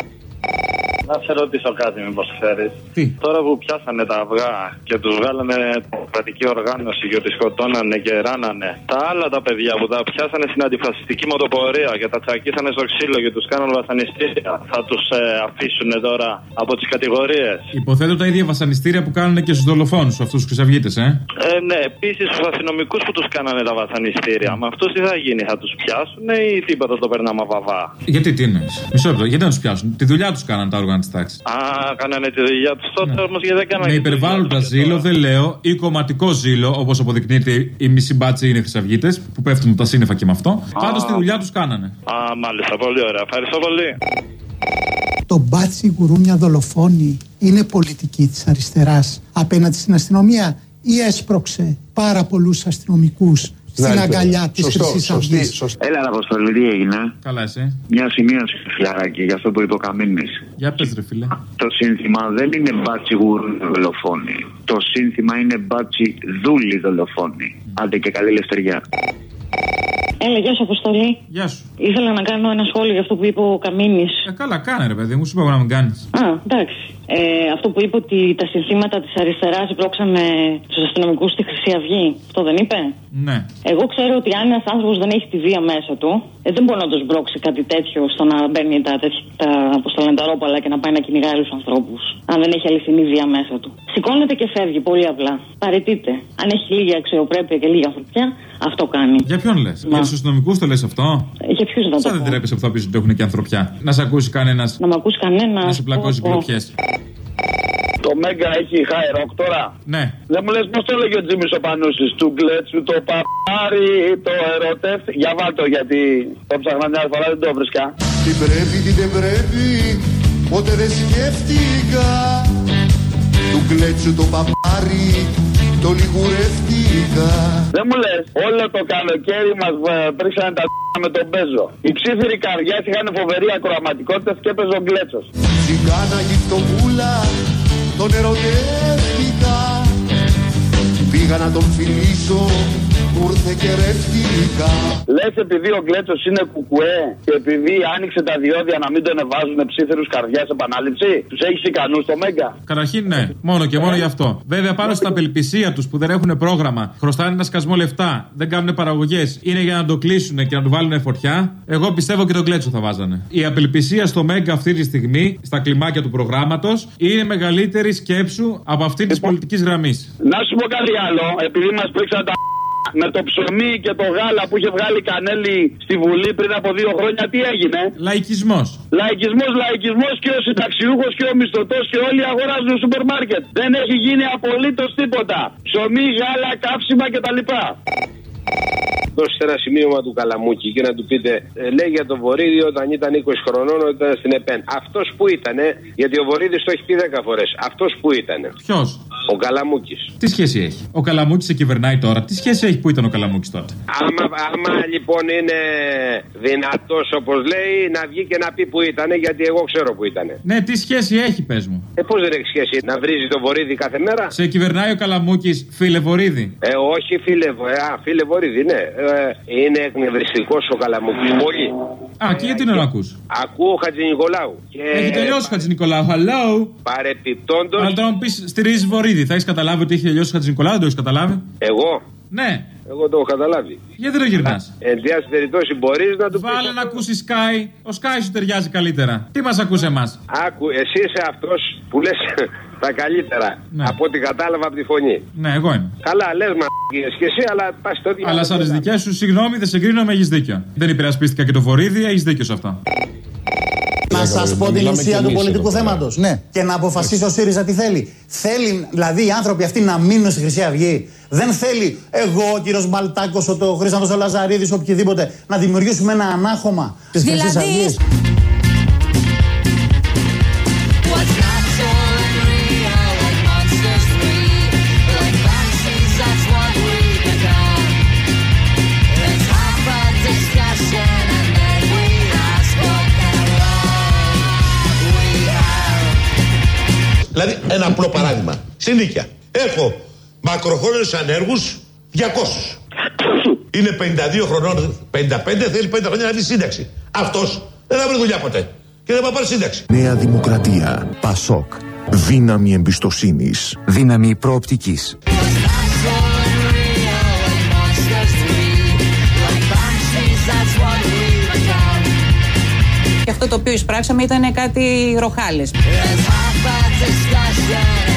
Να σε ρωτήσω κάτι, μήπως ξέρεις. Τι? Τώρα που πιάσανε τα αυγά και τους βγάλανε κρατική οργάνωση και ότι σκοτώνανε και ράνανε, τα άλλα τα παιδιά που τα πιάσανε στην αντιφασιστική μοτοπορία και τα τσακίσανε στο ξύλο και τους κάνανε βασανιστήρια, θα τους ε, αφήσουν τώρα από τις κατηγορίες? Υποθέτω τα ίδια βασανιστήρια που κάνανε και στους δολοφόνους, αυτούς τους χρυσαυγίτες, ε. ε ναι, επίσης στους αστυνομικούς που τους κάνανε τα βασανιστήρια. Με αυτούς τι θα γίνει, θα τους πιάσουν ή τίποτα το περνάμε βαβά? Γιατί τι είναι, μισό λεπτό, γιατί να τους πιάσουν? Τη δουλειά τους κάνανε τα όργανα της τάξης. Α, κάνανε τη δουλειά τους τότε, ναι. Όμως γιατί δεν κάνανε. Με υπερβάλλοντα ζήλο, δεν λέω, ή κομματικό ζήλο, όπως αποδεικνύεται η μισή μπάτση είναι χρυσαυγίτες, που πέφτουν τα σύννεφα και με αυτό. Πάντως τη δουλειά τους κάνανε. Α, μάλιστα, πολύ ωραία. Ευχαριστώ πολύ. Το μπάτσι γουρούνια δολοφόνοι είναι πολιτική της αριστεράς απέναντι στην αστυνομία ή έσπρωξε πάρα πολλούς αστυνομικούς στην αγκαλιά της Χρυσής Αυγής? Έλα, Αποστολή, τι έγινε? Καλά, εσύ? Μια σημείωση, φιλαράκι, για αυτό που είπε ο Καμίνης. Για πες, ρε φίλε. Το σύνθημα δεν είναι μπάτσι γουρούνια δολοφόνοι. Το σύνθημα είναι μπάτσι δούλοι δολοφόνοι. Mm. Άντε και καλή ελευθεριά. Έλα, γεια σου, Αποστολή. Γεια σου. Ήθελα να κάνω ένα σχόλιο για αυτό που είπε ο Καμίνης. Ε, καλά, κάνε, ρε παιδί μου, σου είπα να μην κάνεις. Α, εντάξει. Ε, αυτό που είπε ότι τα συνθήματα της αριστεράς μπλόξανε τους αστυνομικούς στη Χρυσή Αυγή. Αυτό δεν είπε? Ναι. Εγώ ξέρω ότι αν ένας άνθρωπος δεν έχει τη βία μέσα του, ε, δεν μπορεί να τους μπλόξει κάτι τέτοιο στο να μπαίνει τα, τα, τα, τα ρόπαλα και να πάει να κυνηγάει άλλους ανθρώπους. Αν δεν έχει αληθινή βία μέσα του. Σηκώνεται και φεύγει, πολύ απλά. Παραιτείται. Αν έχει λίγη αξιοπρέπεια και λίγη ανθρωπιά, αυτό κάνει. Για ποιον λες? Μα. Για τους αστυνομικούς το λες αυτό? Ε, για ποιους να το πω? δεν τρέπεσαι που θα πεις ότι έχουν και ανθρωπιά. Να σε ακούσει κανένας. Να με ακούσει κανένας. Να σε πλακώσει πυροπιές. Το Μέγκα έχει high rock τώρα. Ναι. Δεν μου λες πώς το έλεγε ο Τζίμις ο Πανούσης? Του γκλέτσου το παπάρι, το ερωτεύ. Για βάλτο, γιατί το ψάχνα μια φορά, δεν το βρίσκα. Τι πρέπει, τι δεν πρέπει, ποτέ δεν σκέφτηκα. Του γκλέτσου το παπάρι, το λιγουρεύτηκα. Δεν μου λες, όλο το καλοκαίρι μας πρίξανε τα με τον Μπέζο. Οι ψήφιροι καρδιάς είχαν φοβερή ακροαματικότητα και έπαιζε ο Γκλέτσος. Τσιγκάνα γυφτοπούλα, τον ερωτεύτηκα. Πήγα να τον φιλήσω, ήρθε και ρεύτηκα. Λες επειδή ο Γκλέτσος είναι κουκουέ και επειδή άνοιξε τα διόδια να μην τον εβάζουν ψήφιρους καρδιάς επανάληψη, τους έχεις ικανούς στο Μέγκα? Καταρχήν ναι, μόνο και μόνο γι' αυτό. Βέβαια πάνω στην απελπισία τους που δεν έχουν πρόγραμμα, χρωστάνε ένα σκασμό λεφτά, δεν κάνουν παραγωγές, είναι για να το κλείσουν και να του βάλουν φωτιά. Εγώ πιστεύω και τον Γκλέτσο θα βάζανε. Η απελπισία στο Μέγκα αυτή τη στιγμή, στα κλιμάκια του προγράμματος, είναι μεγαλύτερη σκέψου από αυτή τη πολιτική γραμμή. Να σου πω κάτι άλλο, επειδή μας πρίξαν τα με το ψωμί και το γάλα που είχε βγάλει Κανέλη στη Βουλή πριν από δύο χρόνια, τι έγινε? Λαϊκισμός. Λαϊκισμός, λαϊκισμός και ο συνταξιούχος και ο μισθωτός και όλοι αγοράζουν στο σούπερ μάρκετ. Δεν έχει γίνει απολύτως τίποτα. Ψωμί, γάλα, καύσιμα κτλ. Δώστε ένα σημείωμα του Καλαμούκη και να του πείτε, ε, λέει για τον Βορίδη όταν ήταν είκοσι χρονών, όταν ήταν στην ΕΠΕΝ. Αυτός που ήτανε, γιατί ο Βορίδης το έχει πει δέκα φορές. Αυτός που ήτανε. Ποιος? Ο Καλαμούκης. Τι σχέση έχει? Ο Καλαμούκης σε κυβερνάει τώρα. Τι σχέση έχει που ήταν ο Καλαμούκης τότε? Άμα, άμα λοιπόν είναι δυνατός όπως λέει, να βγει και να πει που ήτανε, γιατί εγώ ξέρω που ήτανε. Ναι, τι σχέση έχει, πες μου? Ε, πώς δεν έχει σχέση να βρίζει το Βορίδι κάθε μέρα? Σε κυβερνάει ο Καλαμούκης, φίλε Βορίδι? Ε, όχι φίλε, ε, α, φίλε Βορίδι, ναι. Ε, είναι εκνευριστικός ο Καλαμούκης, πολύ. Α, και γιατί να το ακούς? Ακούω Χατζηνικολάου. Και... Έχει τελειώσει ο Χατζηνικολάου, hello. Παρεπιπτόντος. Αλλά τώρα μου πεις, στηρίζει Βορίδι. Θα έχεις καταλάβει ότι έχει τελειώσει ο Χατζηνικολάου, δεν το έχεις καταλάβει? Εγώ. Ναι. Εγώ το έχω καταλάβει. Γιατί δεν το γυρνάς? Εν διάση περιπτώσει μπορείς να του πεις. Βάλε να ακούσει Sky. Ο Sky σου ταιριάζει καλύτερα. Τι μας ακούς εμάς? Άκου, εσύ είσαι αυτός που λες τα καλύτερα. Ναι. Από ό,τι κατάλαβα από τη φωνή. Ναι, εγώ είμαι. Καλά, λες μα και εσύ, αλλά πας το ίδιο. Αλλά σαν τις δικές σου, συγγνώμη, δεν συγκρίνομαι, έχεις δίκιο. Δεν υπερασπίστηκα και το Βορίδι, έχεις δίκιο σε αυτό. Να σας πω την ουσία του πολιτικού θέματος. Ναι. Και να αποφασίσει ο ΣΥΡΙΖΑ τι θέλει. Θέλει δηλαδή οι άνθρωποι αυτοί να μείνουν στη Χρυσή Αυγή. Δεν θέλει εγώ, ο κύριος Μπαλτάκος, ο Χρήστος ο Λαζαρίδης, οποιοδήποτε, να δημιουργήσουμε ένα ανάχωμα της δηλαδή... Χρυσής Αυγής. Δηλαδή, ένα απλό παράδειγμα. Στην Νίκαια έχω μακροχρόνιους ανέργους διακόσιους. Είναι πενήντα δύο χρονών, πενήντα πέντε, θέλει πέντε χρόνια να βγει σύνταξη. Αυτός δεν θα βρει δουλειά ποτέ και δεν θα πάρει σύνταξη. Νέα Δημοκρατία. Πασόκ. Δύναμη εμπιστοσύνης. Δύναμη προοπτικής. Και αυτό το οποίο εισπράξαμε ήταν κάτι ροχάλες.